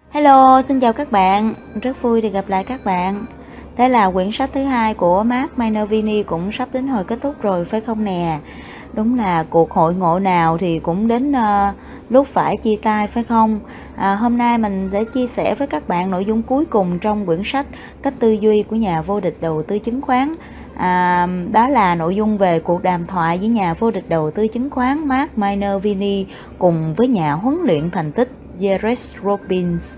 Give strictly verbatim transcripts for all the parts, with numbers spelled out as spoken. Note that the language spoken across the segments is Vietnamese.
Hello, xin chào các bạn, rất vui được gặp lại các bạn. Thế là quyển sách thứ hai của Mark Minervini cũng sắp đến hồi kết thúc rồi phải không nè? Đúng là cuộc hội ngộ nào thì cũng đến uh, lúc phải chia tay phải không? À, hôm nay mình sẽ chia sẻ với các bạn nội dung cuối cùng trong quyển sách Cách tư duy của nhà vô địch đầu tư chứng khoán. À, đó là nội dung về cuộc đàm thoại với nhà vô địch đầu tư chứng khoán Mark Minervini cùng với nhà huấn luyện thành tích Jared Robbins.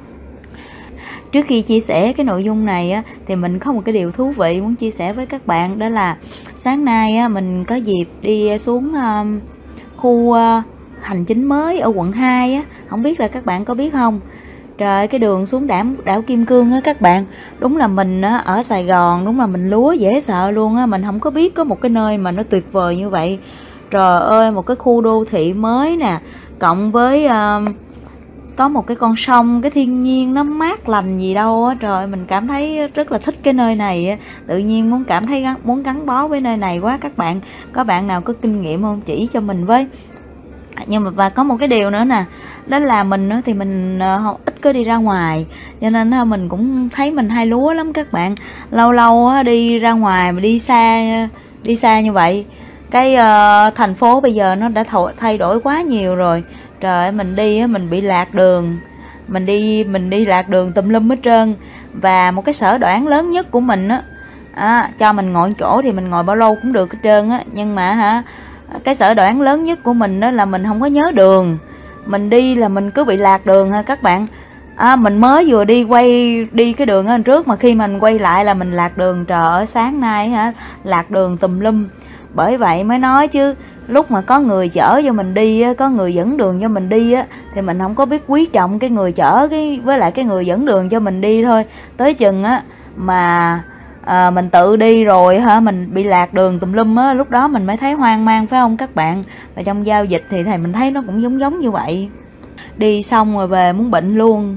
Trước khi chia sẻ cái nội dung này á, thì mình có một cái điều thú vị muốn chia sẻ với các bạn. Đó là sáng nay á, mình có dịp đi xuống um, khu uh, hành chính mới ở quận hai á. Không biết là các bạn có biết không? Trời, cái đường xuống đảo, đảo Kim Cương á các bạn. Đúng là mình á, ở Sài Gòn đúng là mình lúa dễ sợ luôn á. Mình không có biết có một cái nơi mà nó tuyệt vời như vậy. Trời ơi, một cái khu đô thị mới nè, cộng với uh, có một cái con sông, cái thiên nhiên nó mát lành gì đâu á. Trời, mình cảm thấy rất là thích cái nơi này á. Tự nhiên muốn cảm thấy gắn, muốn gắn bó với nơi này quá các bạn. Có bạn nào có kinh nghiệm không, chỉ cho mình với. Nhưng mà và có một cái điều nữa nè, đó là mình thì mình ít có đi ra ngoài, cho nên mình cũng thấy mình hay lúa lắm các bạn. Lâu lâu đi ra ngoài mà đi xa đi xa như vậy, cái uh, thành phố bây giờ nó đã thay đổi quá nhiều rồi. Trời ơi, mình đi mình bị lạc đường, mình đi mình đi lạc đường tùm lum hết trơn. Và một cái sở đoản lớn nhất của mình á, à, cho mình ngồi chỗ thì mình ngồi bao lâu cũng được hết trơn á, nhưng mà hả, cái sở đoản lớn nhất của mình đó là mình không có nhớ đường. Mình đi là mình cứ bị lạc đường ha các bạn. À, mình mới vừa đi quay đi cái đường ở trước mà khi mình quay lại là mình lạc đường. Trời ơi, sáng nay hả, lạc đường tùm lum. Bởi vậy mới nói chứ, lúc mà có người chở cho mình đi, có người dẫn đường cho mình đi á, thì mình không có biết quý trọng cái người chở cái với lại cái người dẫn đường cho mình đi thôi. Tới chừng á mà à, mình tự đi rồi hả, mình bị lạc đường tùm lum á, lúc đó mình mới thấy hoang mang phải không các bạn. Và trong giao dịch thì thầy mình thấy nó cũng giống giống như vậy. Đi xong rồi về muốn bệnh luôn.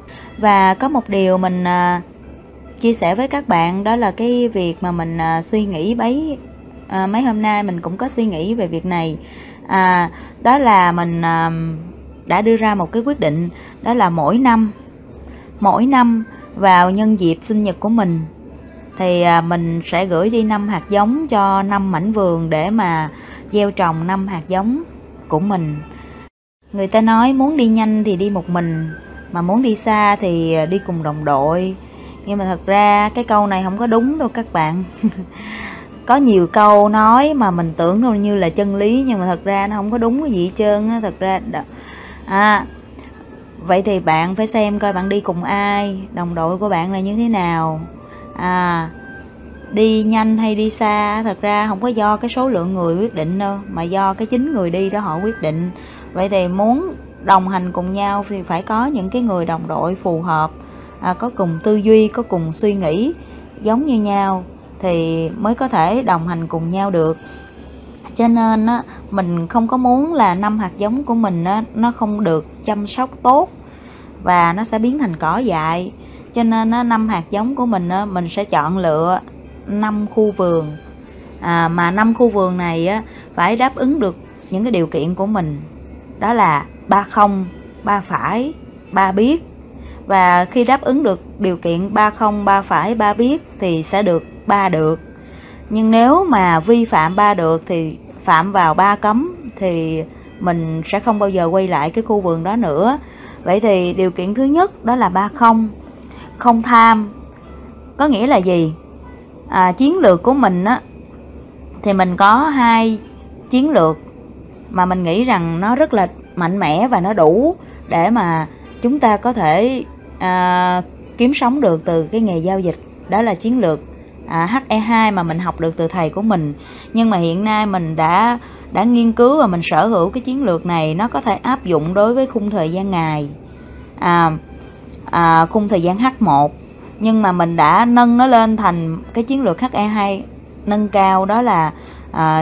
Và có một điều mình à, chia sẻ với các bạn, đó là cái việc mà mình à, suy nghĩ bấy à, mấy hôm nay mình cũng có suy nghĩ về việc này. À, đó là mình à, đã đưa ra một cái quyết định, đó là mỗi năm mỗi năm vào nhân dịp sinh nhật của mình thì à, mình sẽ gửi đi năm hạt giống cho năm mảnh vườn để mà gieo trồng năm hạt giống của mình. Người ta nói muốn đi nhanh thì đi một mình, mà muốn đi xa thì đi cùng đồng đội. Nhưng mà thật ra cái câu này không có đúng đâu các bạn. Có nhiều câu nói mà mình tưởng đâu như là chân lý, nhưng mà thật ra nó không có đúng cái gì hết trơn á. Thật ra à, vậy thì bạn phải xem coi bạn đi cùng ai, đồng đội của bạn là như thế nào. À, đi nhanh hay đi xa thật ra không có do cái số lượng người quyết định đâu, mà do cái chính người đi đó họ quyết định. Vậy thì muốn đồng hành cùng nhau thì phải có những cái người đồng đội phù hợp, à, có cùng tư duy, có cùng suy nghĩ giống như nhau thì mới có thể đồng hành cùng nhau được. Cho nên á, mình không có muốn là năm hạt giống của mình á, nó không được chăm sóc tốt và nó sẽ biến thành cỏ dại. Cho nên á, năm hạt giống của mình á, mình sẽ chọn lựa năm khu vườn, à, mà năm khu vườn này á, phải đáp ứng được những cái điều kiện của mình. Đó là ba không, ba phải, ba biết. Và khi đáp ứng được điều kiện ba không, ba phải, ba biết thì sẽ được ba được. Nhưng nếu mà vi phạm ba được thì phạm vào ba cấm thì mình sẽ không bao giờ quay lại cái khu vườn đó nữa. Vậy thì điều kiện thứ nhất đó là ba không, không tham. Có nghĩa là gì? À, chiến lược của mình á, thì mình có hai chiến lược mà mình nghĩ rằng nó rất là mạnh mẽ và nó đủ để mà chúng ta có thể à, kiếm sống được từ cái nghề giao dịch. Đó là chiến lược à, hát e hai mà mình học được từ thầy của mình. Nhưng mà hiện nay mình đã đã nghiên cứu và mình sở hữu cái chiến lược này, nó có thể áp dụng đối với khung thời gian ngày, à, à, khung thời gian hát một. Nhưng mà mình đã nâng nó lên thành cái chiến lược hát e hai nâng cao, đó là à,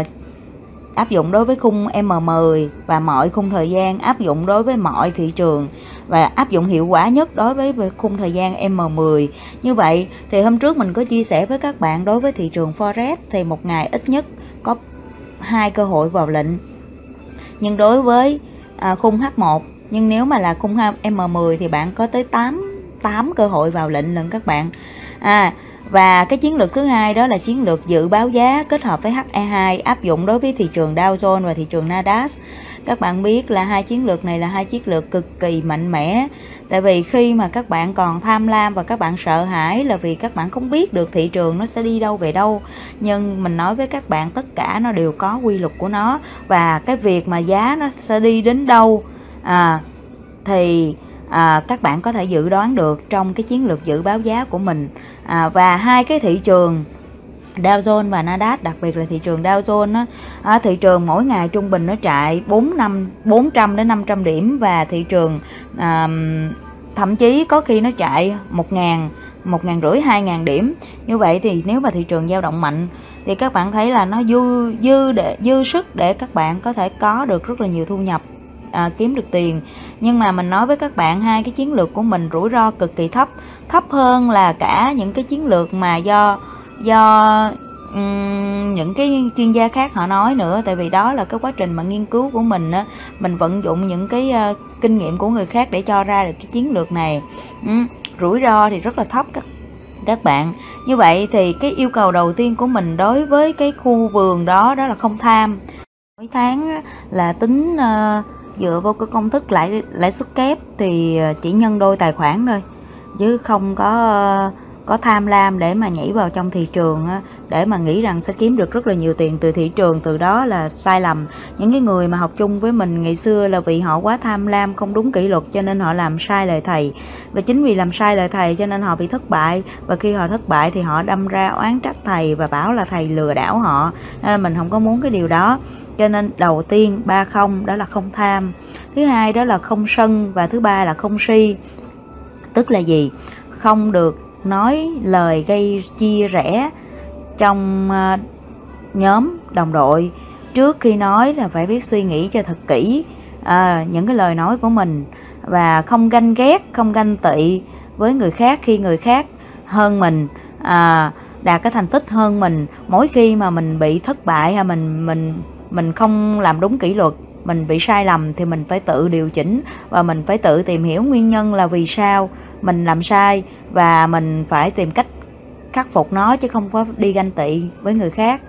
áp dụng đối với khung em mười và mọi khung thời gian, áp dụng đối với mọi thị trường và áp dụng hiệu quả nhất đối với khung thời gian em mười. Như vậy thì hôm trước mình có chia sẻ với các bạn, đối với thị trường Forex thì một ngày ít nhất có hai cơ hội vào lệnh. Nhưng đối với à, khung hát một Nhưng nếu mà là khung M mười thì bạn có tới tám, tám cơ hội vào lệnh lần các bạn. À, và cái chiến lược thứ hai đó là chiến lược dự báo giá kết hợp với H E hai, áp dụng đối với thị trường Dow Jones và thị trường Nasdaq. Các bạn biết là hai chiến lược này là hai chiến lược cực kỳ mạnh mẽ. Tại vì khi mà các bạn còn tham lam và các bạn sợ hãi là vì các bạn không biết được thị trường nó sẽ đi đâu về đâu. Nhưng mình nói với các bạn tất cả nó đều có quy luật của nó. Và cái việc mà giá nó sẽ đi đến đâu à, thì à, các bạn có thể dự đoán được trong cái chiến lược dự báo giá của mình. À, và hai cái thị trường Dow Jones và Nasdaq, đặc biệt là thị trường Dow Jones đó, à, thị trường mỗi ngày trung bình nó chạy bốn trăm đến năm trăm điểm, và thị trường à, thậm chí có khi nó chạy một ngàn, một ngàn rưỡi, hai ngàn điểm. Như vậy thì nếu mà thị trường dao động mạnh thì các bạn thấy là nó dư dư để dư sức để các bạn có thể có được rất là nhiều thu nhập, à, kiếm được tiền. Nhưng mà mình nói với các bạn, hai cái chiến lược của mình rủi ro cực kỳ thấp, thấp hơn là cả những cái chiến lược mà do do um, những cái chuyên gia khác họ nói nữa. Tại vì đó là cái quá trình mà nghiên cứu của mình á, mình vận dụng những cái uh, kinh nghiệm của người khác để cho ra được cái chiến lược này. um, rủi ro thì rất là thấp các các bạn. Như vậy thì cái yêu cầu đầu tiên của mình đối với cái khu vườn đó đó là không tham. Mỗi tháng là tính uh, dựa vào cái công thức lãi lãi suất kép thì chỉ nhân đôi tài khoản thôi, chứ không có uh, có tham lam để mà nhảy vào trong thị trường để mà nghĩ rằng sẽ kiếm được rất là nhiều tiền từ thị trường. Từ đó là sai lầm. Những cái người mà học chung với mình ngày xưa là vì họ quá tham lam, không đúng kỷ luật cho nên họ làm sai lời thầy. Và chính vì làm sai lời thầy cho nên họ bị thất bại. Và khi họ thất bại thì họ đâm ra oán trách thầy và bảo là thầy lừa đảo họ. Nên mình không có muốn cái điều đó. Cho nên đầu tiên ba không đó là không tham. Thứ hai đó là không sân. Và thứ ba là không si. Tức là gì? Không được nói lời gây chia rẽ trong uh, nhóm đồng đội. Trước khi nói là phải biết suy nghĩ cho thật kỹ à, những cái lời nói của mình. Và không ganh ghét, không ganh tị với người khác khi người khác hơn mình, à, đạt cái thành tích hơn mình. Mỗi khi mà mình bị thất bại hay mình mình mình không làm đúng kỷ luật, mình bị sai lầm thì mình phải tự điều chỉnh và mình phải tự tìm hiểu nguyên nhân là vì sao mình làm sai, và mình phải tìm cách khắc phục nó chứ không có đi ganh tị với người khác.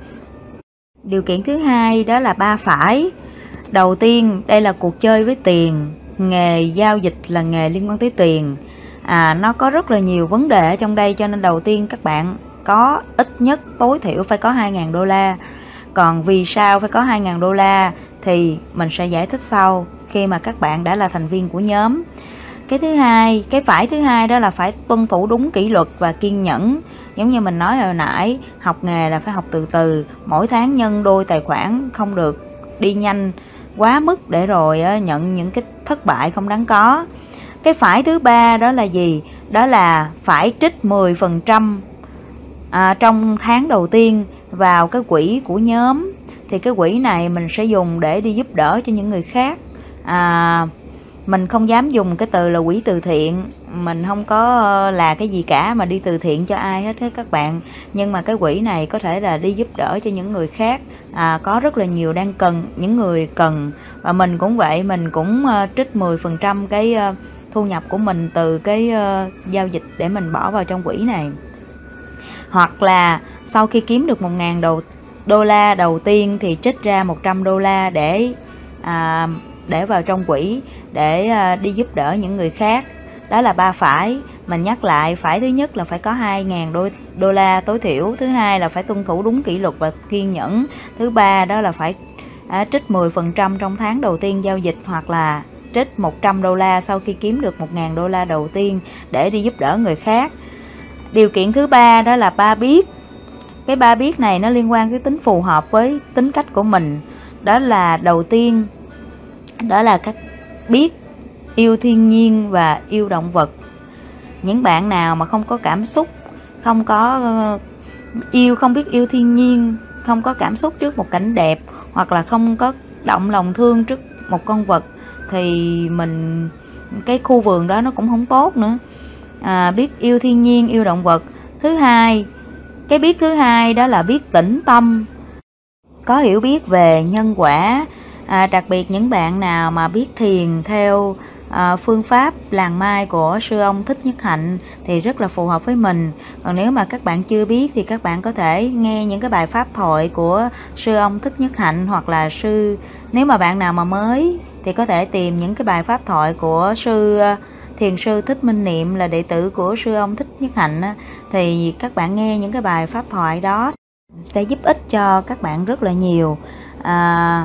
Điều kiện thứ hai đó là ba phải. Đầu tiên, đây là cuộc chơi với tiền. Nghề giao dịch là nghề liên quan tới tiền. À, nó có rất là nhiều vấn đề ở trong đây, cho nên đầu tiên các bạn có ít nhất tối thiểu phải có hai nghìn đô la. Còn vì sao phải có hai nghìn đô la thì mình sẽ giải thích sau khi mà các bạn đã là thành viên của nhóm. Cái thứ hai, cái phải thứ hai đó là phải tuân thủ đúng kỷ luật và kiên nhẫn. Giống như mình nói hồi nãy, học nghề là phải học từ từ, mỗi tháng nhân đôi tài khoản, không được đi nhanh quá mức để rồi nhận những cái thất bại không đáng có. Cái phải thứ ba đó là gì? Đó là phải trích mười phần trăm à, trong tháng đầu tiên vào cái quỹ của nhóm. Thì cái quỹ này mình sẽ dùng để đi giúp đỡ cho những người khác. À, mình không dám dùng cái từ là quỹ từ thiện, mình không có là cái gì cả mà đi từ thiện cho ai hết hết các bạn. Nhưng mà cái quỹ này có thể là đi giúp đỡ cho những người khác, à, có rất là nhiều đang cần, những người cần. Và mình cũng vậy, mình cũng uh, trích mười phần trăm cái uh, thu nhập của mình từ cái uh, giao dịch để mình bỏ vào trong quỹ này. Hoặc là sau khi kiếm được một nghìn đô la đầu tiên thì trích ra một trăm đô la để à, để vào trong quỹ để à, đi giúp đỡ những người khác. Đó là ba phải. Mình nhắc lại, phải thứ nhất là phải có hai nghìn đô la tối thiểu, thứ hai là phải tuân thủ đúng kỷ luật và kiên nhẫn, thứ ba đó là phải à, trích mười phần trăm trong tháng đầu tiên giao dịch, hoặc là trích một trăm đô la sau khi kiếm được một nghìn đô la đầu tiên để đi giúp đỡ người khác. Điều kiện thứ ba đó là ba biết. Cái ba biết này nó liên quan tới tính phù hợp với tính cách của mình. Đó là đầu tiên, đó là các biết yêu thiên nhiên và yêu động vật. Những bạn nào mà không có cảm xúc, không có yêu, không biết yêu thiên nhiên, không có cảm xúc trước một cảnh đẹp, hoặc là không có động lòng thương trước một con vật, thì mình cái khu vườn đó nó cũng không tốt nữa. À, biết yêu thiên nhiên, yêu động vật. Thứ hai, cái biết thứ hai đó là biết tĩnh tâm, có hiểu biết về nhân quả, À, đặc biệt những bạn nào mà biết thiền theo à, phương pháp làng mai của sư ông Thích Nhất Hạnh thì rất là phù hợp với mình. Còn nếu mà các bạn chưa biết thì các bạn có thể nghe những cái bài pháp thoại của sư ông Thích Nhất Hạnh, hoặc là sư nếu mà bạn nào mà mới thì có thể tìm những cái bài pháp thoại của sư thiền sư Thích Minh Niệm, là đệ tử của sư ông Thích Nhất Hạnh. Thì các bạn nghe những cái bài pháp thoại đó sẽ giúp ích cho các bạn rất là nhiều. à,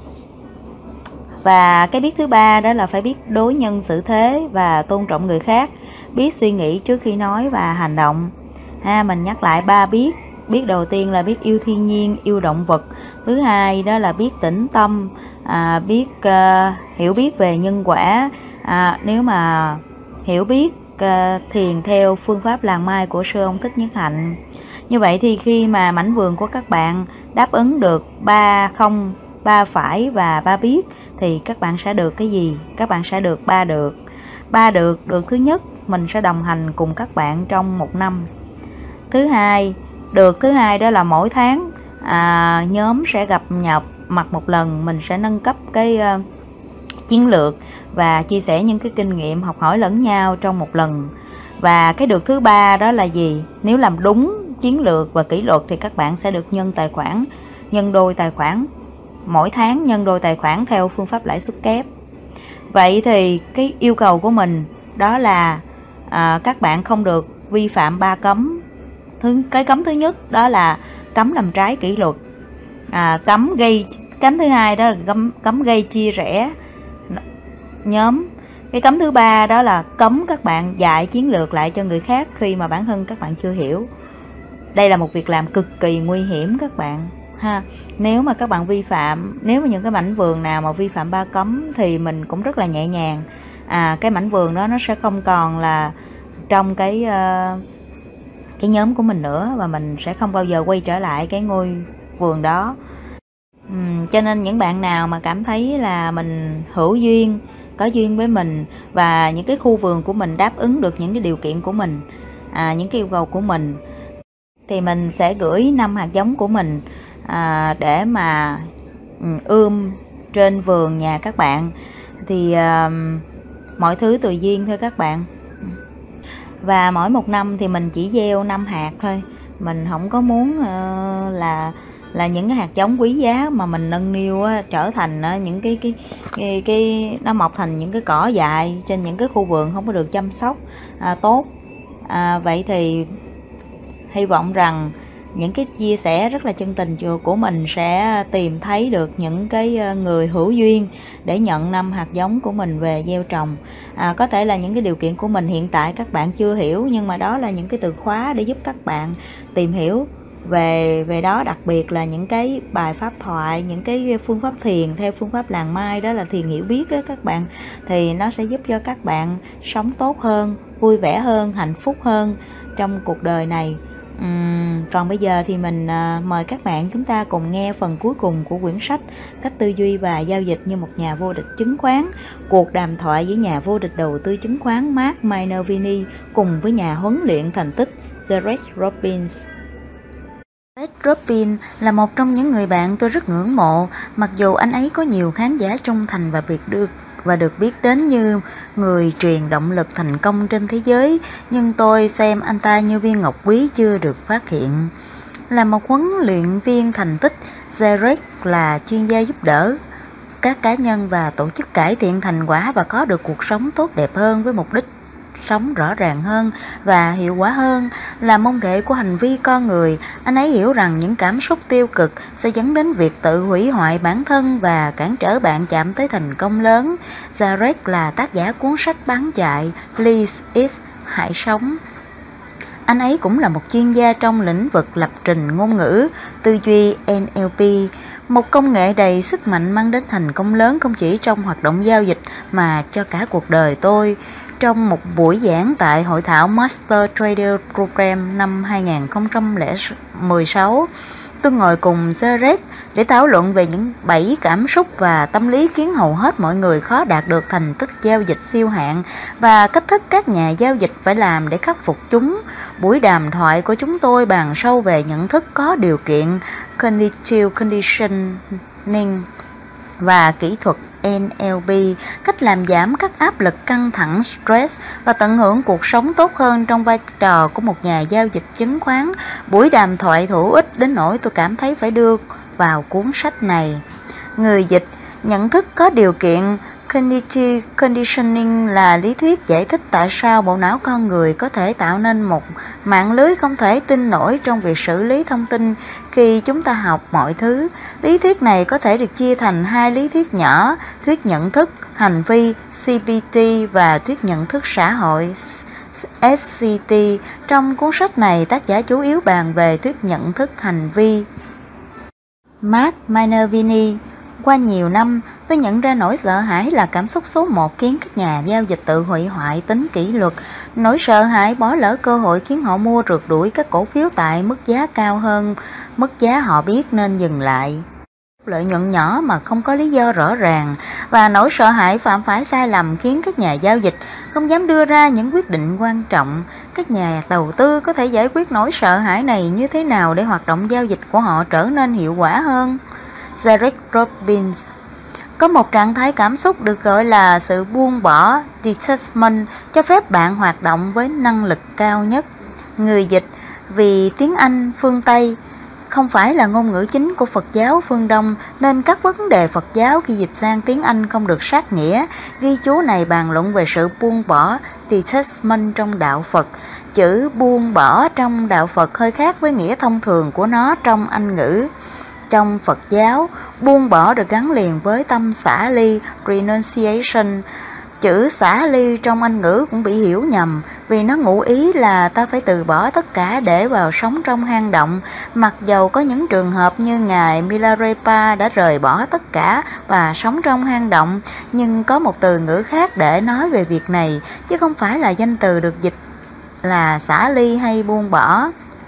Và cái biết thứ ba đó là phải biết đối nhân xử thế và tôn trọng người khác, biết suy nghĩ trước khi nói và hành động. Ha, mình nhắc lại ba biết. Biết đầu tiên là biết yêu thiên nhiên, yêu động vật. Thứ hai đó là biết tĩnh tâm, à, biết uh, hiểu biết về nhân quả. À, nếu mà hiểu biết uh, thiền theo phương pháp làng mai của sư ông Thích Nhất Hạnh. Như vậy thì khi mà mảnh vườn của các bạn đáp ứng được ba không, ba phải và ba biết thì các bạn sẽ được cái gì? Các bạn sẽ được ba được. Ba được, được thứ nhất, mình sẽ đồng hành cùng các bạn trong một năm. Thứ hai, được thứ hai đó là mỗi tháng à, nhóm sẽ gặp nhập mặt một lần, mình sẽ nâng cấp cái uh, chiến lược và chia sẻ những cái kinh nghiệm, học hỏi lẫn nhau trong một lần. Và cái được thứ ba đó là gì? Nếu làm đúng chiến lược và kỷ luật thì các bạn sẽ được nhân tài khoản, nhân đôi tài khoản, mỗi tháng nhân đôi tài khoản theo phương pháp lãi suất kép. Vậy thì cái yêu cầu của mình đó là à, các bạn không được vi phạm ba cấm. Thứ, cái cấm thứ nhất đó là cấm làm trái kỷ luật, à, cấm gây cấm thứ hai đó là cấm, cấm gây chia rẽ nhóm. Cái cấm thứ ba đó là cấm các bạn dạy chiến lược lại cho người khác khi mà bản thân các bạn chưa hiểu. Đây là một việc làm cực kỳ nguy hiểm các bạn ha. Nếu mà các bạn vi phạm, nếu mà những cái mảnh vườn nào mà vi phạm ba cấm thì mình cũng rất là nhẹ nhàng. À, cái mảnh vườn đó nó sẽ không còn là trong cái uh, cái nhóm của mình nữa, và mình sẽ không bao giờ quay trở lại cái ngôi vườn đó. uhm, Cho nên những bạn nào mà cảm thấy là mình hữu duyên, có duyên với mình và những cái khu vườn của mình đáp ứng được những cái điều kiện của mình, à, những cái yêu cầu của mình, thì mình sẽ gửi năm hạt giống của mình à, để mà ươm trên vườn nhà các bạn. Thì à, mọi thứ tùy duyên thôi các bạn. Và mỗi một năm thì mình chỉ gieo năm hạt thôi. Mình không có muốn uh, là là những cái hạt giống quý giá mà mình nâng niu á, trở thành á, những cái, cái cái cái nó mọc thành những cái cỏ dại trên những cái khu vườn không có được chăm sóc à, tốt. À, vậy thì hy vọng rằng những cái chia sẻ rất là chân tình của mình sẽ tìm thấy được những cái người hữu duyên để nhận năm hạt giống của mình về gieo trồng. À, có thể là những cái điều kiện của mình hiện tại các bạn chưa hiểu, nhưng mà đó là những cái từ khóa để giúp các bạn tìm hiểu về về đó. Đặc biệt là những cái bài pháp thoại, những cái phương pháp thiền theo phương pháp làng mai, đó là thiền hiểu biết đó các bạn, thì nó sẽ giúp cho các bạn sống tốt hơn, vui vẻ hơn, hạnh phúc hơn trong cuộc đời này. Uhm, còn bây giờ thì mình uh, mời các bạn chúng ta cùng nghe phần cuối cùng của quyển sách Cách tư duy và giao dịch như một nhà vô địch chứng khoán, cuộc đàm thoại với nhà vô địch đầu tư chứng khoán Mark Minervini cùng với nhà huấn luyện thành tích Jared Robbins. Jared Robbins là một trong những người bạn tôi rất ngưỡng mộ, mặc dù anh ấy có nhiều khán giả trung thành và biệt được và được biết đến như người truyền động lực thành công trên thế giới, nhưng tôi xem anh ta như viên ngọc quý chưa được phát hiện. Là một huấn luyện viên thành tích, Jared là chuyên gia giúp đỡ các cá nhân và tổ chức cải thiện thành quả và có được cuộc sống tốt đẹp hơn với mục đích sống rõ ràng hơn và hiệu quả hơn. Là môn đệ của hành vi con người, anh ấy hiểu rằng những cảm xúc tiêu cực sẽ dẫn đến việc tự hủy hoại bản thân và cản trở bạn chạm tới thành công lớn. Jared là tác giả cuốn sách bán chạy Live It, Hãy Sống. Anh ấy cũng là một chuyên gia trong lĩnh vực lập trình ngôn ngữ, tư duy N L P, một công nghệ đầy sức mạnh mang đến thành công lớn không chỉ trong hoạt động giao dịch mà cho cả cuộc đời tôi. Trong một buổi giảng tại hội thảo Master Trader Program năm hai nghìn không trăm mười sáu, tôi ngồi cùng Jared để thảo luận về những bảy cảm xúc và tâm lý khiến hầu hết mọi người khó đạt được thành tích giao dịch siêu hạng và cách thức các nhà giao dịch phải làm để khắc phục chúng. Buổi đàm thoại của chúng tôi bàn sâu về nhận thức có điều kiện, Cognitive Conditioning, và kỹ thuật N L P, cách làm giảm các áp lực căng thẳng stress và tận hưởng cuộc sống tốt hơn trong vai trò của một nhà giao dịch chứng khoán. Buổi đàm thoại hữu ích đến nỗi tôi cảm thấy phải đưa vào cuốn sách này. Người dịch: nhận thức có điều kiện. Cognitive conditioning là lý thuyết giải thích tại sao bộ não con người có thể tạo nên một mạng lưới không thể tin nổi trong việc xử lý thông tin khi chúng ta học mọi thứ. Lý thuyết này có thể được chia thành hai lý thuyết nhỏ: thuyết nhận thức hành vi C B T và thuyết nhận thức xã hội S C T. Trong cuốn sách này, tác giả chủ yếu bàn về thuyết nhận thức hành vi. Mark Minervini: qua nhiều năm, tôi nhận ra nỗi sợ hãi là cảm xúc số một khiến các nhà giao dịch tự hủy hoại tính kỷ luật. Nỗi sợ hãi bỏ lỡ cơ hội khiến họ mua rượt đuổi các cổ phiếu tại mức giá cao hơn mức giá họ biết nên dừng lại. Lợi nhuận nhỏ mà không có lý do rõ ràng, và nỗi sợ hãi phạm phải sai lầm khiến các nhà giao dịch không dám đưa ra những quyết định quan trọng. Các nhà đầu tư có thể giải quyết nỗi sợ hãi này như thế nào để hoạt động giao dịch của họ trở nên hiệu quả hơn? Derek Robbins: có một trạng thái cảm xúc được gọi là sự buông bỏ detachment, cho phép bạn hoạt động với năng lực cao nhất. Người dịch: vì tiếng Anh phương Tây không phải là ngôn ngữ chính của Phật giáo phương Đông, nên các vấn đề Phật giáo khi dịch sang tiếng Anh không được sát nghĩa. Ghi chú này bàn luận về sự buông bỏ detachment trong đạo Phật. Chữ buông bỏ trong đạo Phật hơi khác với nghĩa thông thường của nó trong Anh ngữ. Trong Phật giáo, buông bỏ được gắn liền với tâm xả ly renunciation. Chữ xả ly trong Anh ngữ cũng bị hiểu nhầm vì nó ngụ ý là ta phải từ bỏ tất cả để vào sống trong hang động. Mặc dầu có những trường hợp như ngài Milarepa đã rời bỏ tất cả và sống trong hang động, nhưng có một từ ngữ khác để nói về việc này, chứ không phải là danh từ được dịch là xả ly hay buông bỏ.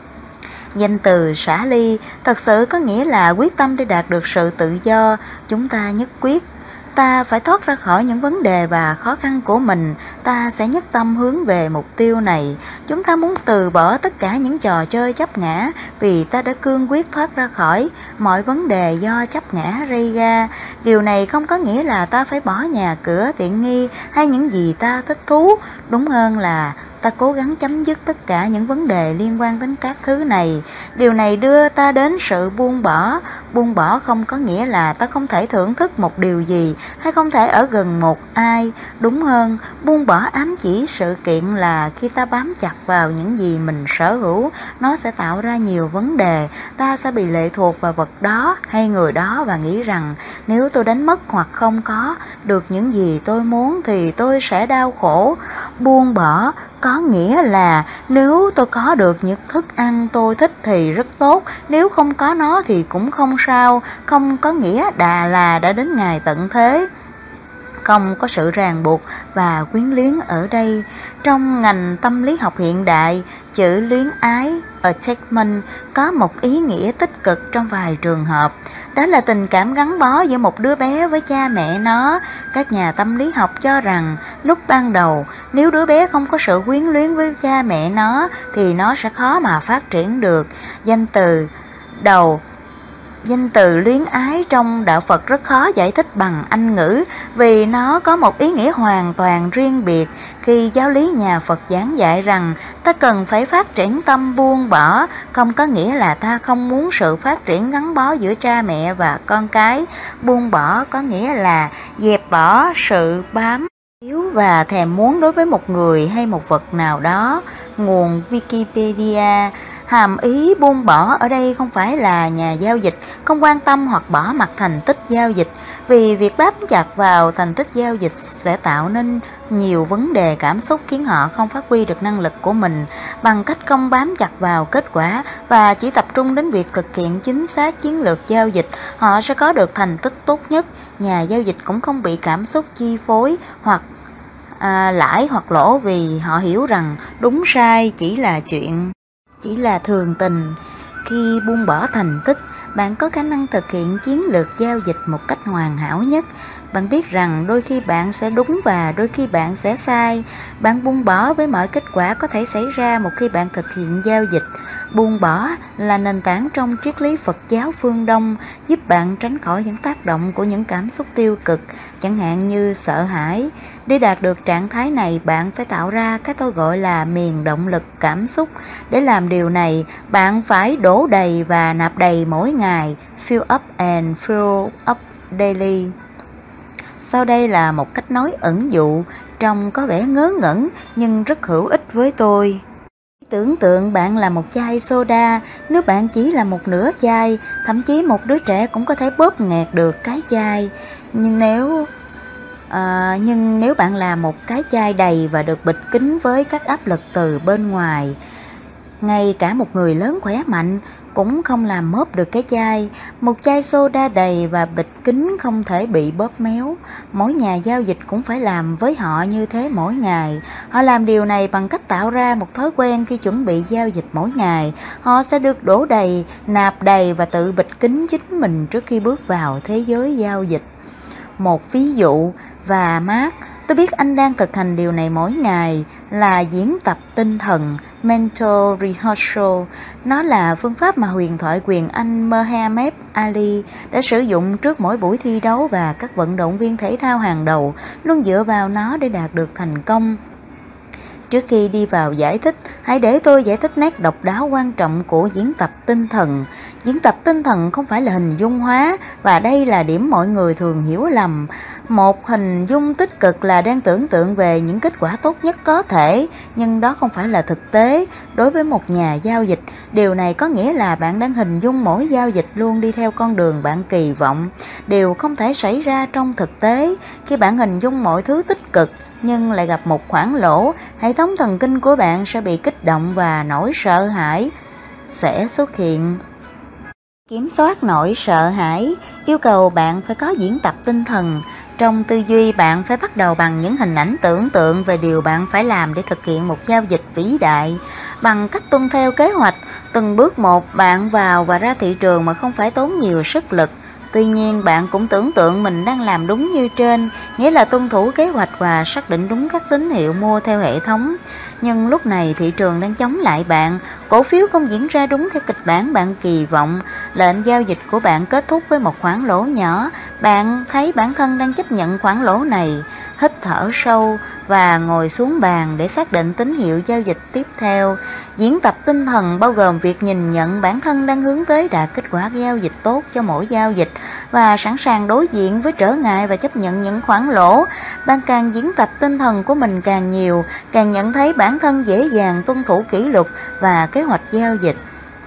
Danh từ xả ly thật sự có nghĩa là quyết tâm để đạt được sự tự do. Chúng ta nhất quyết, ta phải thoát ra khỏi những vấn đề và khó khăn của mình. Ta sẽ nhất tâm hướng về mục tiêu này. Chúng ta muốn từ bỏ tất cả những trò chơi chấp ngã vì ta đã cương quyết thoát ra khỏi mọi vấn đề do chấp ngã gây ra. Điều này không có nghĩa là ta phải bỏ nhà cửa, tiện nghi hay những gì ta thích thú. Đúng hơn là ta cố gắng chấm dứt tất cả những vấn đề liên quan đến các thứ này. Điều này đưa ta đến sự buông bỏ. Buông bỏ không có nghĩa là ta không thể thưởng thức một điều gì hay không thể ở gần một ai. Đúng hơn, buông bỏ ám chỉ sự kiện là khi ta bám chặt vào những gì mình sở hữu, nó sẽ tạo ra nhiều vấn đề. Ta sẽ bị lệ thuộc vào vật đó hay người đó và nghĩ rằng nếu tôi đánh mất hoặc không có được những gì tôi muốn thì tôi sẽ đau khổ. Buông bỏ có nghĩa là nếu tôi có được những thức ăn tôi thích thì rất tốt, nếu không có nó thì cũng không sao. Không có nghĩa đà là đã đến ngày tận thế. Không có sự ràng buộc và quyến luyến ở đây. Trong ngành tâm lý học hiện đại, chữ luyến ái attachment có một ý nghĩa tích cực trong vài trường hợp. Đó là tình cảm gắn bó giữa một đứa bé với cha mẹ nó. Các nhà tâm lý học cho rằng lúc ban đầu, nếu đứa bé không có sự quyến luyến với cha mẹ nó thì nó sẽ khó mà phát triển được. Danh từ đầu Danh từ luyến ái trong đạo Phật rất khó giải thích bằng Anh ngữ vì nó có một ý nghĩa hoàn toàn riêng biệt. Khi giáo lý nhà Phật giảng dạy rằng ta cần phải phát triển tâm buông bỏ, không có nghĩa là ta không muốn sự phát triển gắn bó giữa cha mẹ và con cái. Buông bỏ có nghĩa là dẹp bỏ sự bám víu và thèm muốn đối với một người hay một vật nào đó. Nguồn Wikipedia. Hàm ý buông bỏ ở đây không phải là nhà giao dịch không quan tâm hoặc bỏ mặc thành tích giao dịch, vì việc bám chặt vào thành tích giao dịch sẽ tạo nên nhiều vấn đề cảm xúc khiến họ không phát huy được năng lực của mình. Bằng cách không bám chặt vào kết quả và chỉ tập trung đến việc thực hiện chính xác chiến lược giao dịch, họ sẽ có được thành tích tốt nhất. Nhà giao dịch cũng không bị cảm xúc chi phối hoặc à, lãi hoặc lỗ, vì họ hiểu rằng đúng sai chỉ là chuyện chỉ là thường tình. Khi buông bỏ thành tích, bạn có khả năng thực hiện chiến lược giao dịch một cách hoàn hảo nhất. Bạn biết rằng đôi khi bạn sẽ đúng và đôi khi bạn sẽ sai. Bạn buông bỏ với mọi kết quả có thể xảy ra một khi bạn thực hiện giao dịch. Buông bỏ là nền tảng trong triết lý Phật giáo phương Đông, giúp bạn tránh khỏi những tác động của những cảm xúc tiêu cực, chẳng hạn như sợ hãi. Để đạt được trạng thái này, bạn phải tạo ra cái tôi gọi là miền động lực cảm xúc. Để làm điều này, bạn phải đổ đầy và nạp đầy mỗi ngày, fill up and fill up daily. Sau đây là một cách nói ẩn dụ, trông có vẻ ngớ ngẩn nhưng rất hữu ích với tôi. Tưởng tượng bạn là một chai soda, nếu bạn chỉ là một nửa chai, thậm chí một đứa trẻ cũng có thể bóp nghẹt được cái chai. Nhưng nếu à, nhưng nếu bạn là một cái chai đầy và được bịt kín với các áp lực từ bên ngoài, ngay cả một người lớn khỏe mạnh cũng không làm móp được cái chai. Một chai soda đầy và bịt kín không thể bị bóp méo. Mỗi nhà giao dịch cũng phải làm với họ như thế mỗi ngày. Họ làm điều này bằng cách tạo ra một thói quen. Khi chuẩn bị giao dịch mỗi ngày, họ sẽ được đổ đầy, nạp đầy và tự bịt kín chính mình trước khi bước vào thế giới giao dịch. Một ví dụ, và Mark, tôi biết anh đang thực hành điều này mỗi ngày, là diễn tập tinh thần, mental rehearsal. Nó là phương pháp mà huyền thoại quyền Anh Muhammad Ali đã sử dụng trước mỗi buổi thi đấu, và các vận động viên thể thao hàng đầu luôn dựa vào nó để đạt được thành công. Trước khi đi vào giải thích, hãy để tôi giải thích nét độc đáo quan trọng của diễn tập tinh thần. Diễn tập tinh thần không phải là hình dung hóa, và đây là điểm mọi người thường hiểu lầm. Một hình dung tích cực là đang tưởng tượng về những kết quả tốt nhất có thể, nhưng đó không phải là thực tế. Đối với một nhà giao dịch, điều này có nghĩa là bạn đang hình dung mỗi giao dịch luôn đi theo con đường bạn kỳ vọng. Điều không thể xảy ra trong thực tế. Khi bạn hình dung mọi thứ tích cực nhưng lại gặp một khoản lỗ, hệ thống thần kinh của bạn sẽ bị kích động và nỗi sợ hãi sẽ xuất hiện. Kiểm soát nỗi sợ hãi yêu cầu bạn phải có diễn tập tinh thần. Trong tư duy, bạn phải bắt đầu bằng những hình ảnh tưởng tượng về điều bạn phải làm để thực hiện một giao dịch vĩ đại. Bằng cách tuân theo kế hoạch, từng bước một, bạn vào và ra thị trường mà không phải tốn nhiều sức lực. Tuy nhiên, bạn cũng tưởng tượng mình đang làm đúng như trên, nghĩa là tuân thủ kế hoạch và xác định đúng các tín hiệu mua theo hệ thống. Nhưng lúc này thị trường đang chống lại bạn, cổ phiếu không diễn ra đúng theo kịch bản bạn kỳ vọng, lệnh giao dịch của bạn kết thúc với một khoản lỗ nhỏ, bạn thấy bản thân đang chấp nhận khoản lỗ này. Hít thở sâu và ngồi xuống bàn để xác định tín hiệu giao dịch tiếp theo. Diễn tập tinh thần bao gồm việc nhìn nhận bản thân đang hướng tới đạt kết quả giao dịch tốt cho mỗi giao dịch và sẵn sàng đối diện với trở ngại và chấp nhận những khoản lỗ. Bạn càng diễn tập tinh thần của mình càng nhiều, càng nhận thấy bản thân dễ dàng tuân thủ kỷ luật và kế hoạch giao dịch.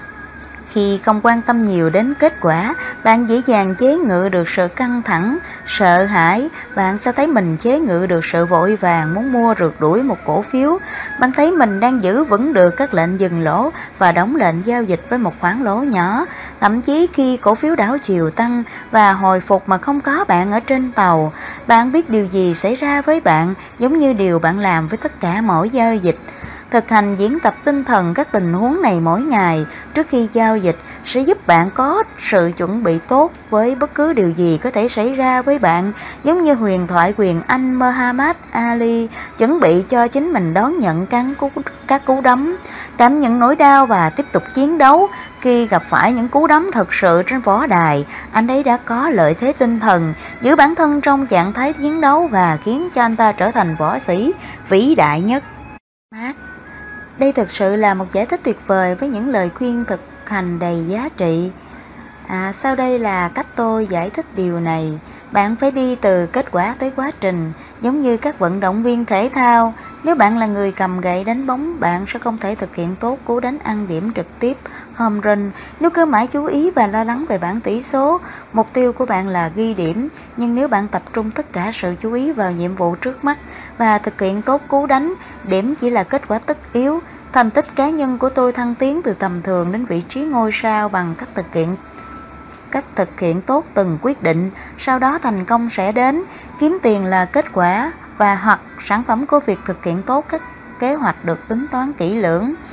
Khi không quan tâm nhiều đến kết quả, bạn dễ dàng chế ngự được sự căng thẳng, sợ hãi. Bạn sẽ thấy mình chế ngự được sự vội vàng muốn mua rượt đuổi một cổ phiếu. Bạn thấy mình đang giữ vững được các lệnh dừng lỗ và đóng lệnh giao dịch với một khoản lỗ nhỏ. Thậm chí khi cổ phiếu đảo chiều tăng và hồi phục mà không có bạn ở trên tàu, bạn biết điều gì xảy ra với bạn, giống như điều bạn làm với tất cả mỗi giao dịch. Thực hành diễn tập tinh thần các tình huống này mỗi ngày trước khi giao dịch sẽ giúp bạn có sự chuẩn bị tốt với bất cứ điều gì có thể xảy ra với bạn, giống như huyền thoại quyền Anh Muhammad Ali chuẩn bị cho chính mình đón nhận các cú, các cú đấm, cảm nhận nỗi đau và tiếp tục chiến đấu. Khi gặp phải những cú đấm thật sự trên võ đài, anh ấy đã có lợi thế tinh thần, giữ bản thân trong trạng thái chiến đấu và khiến cho anh ta trở thành võ sĩ vĩ đại nhất. Mark. Đây thực sự là một giải thích tuyệt vời với những lời khuyên thực hành đầy giá trị. À, sau đây là cách tôi giải thích điều này. Bạn phải đi từ kết quả tới quá trình, giống như các vận động viên thể thao. Nếu bạn là người cầm gậy đánh bóng, bạn sẽ không thể thực hiện tốt cú đánh ăn điểm trực tiếp home run nếu cứ mãi chú ý và lo lắng về bảng tỷ số. Mục tiêu của bạn là ghi điểm, nhưng nếu bạn tập trung tất cả sự chú ý vào nhiệm vụ trước mắt và thực hiện tốt cú đánh, điểm chỉ là kết quả tất yếu. Thành tích cá nhân của tôi thăng tiến từ tầm thường đến vị trí ngôi sao bằng cách thực hiện cách thực hiện tốt từng quyết định, sau đó thành công sẽ đến. Kiếm tiền là kết quả và hoặc sản phẩm của việc thực hiện tốt các kế hoạch được tính toán kỹ lưỡng.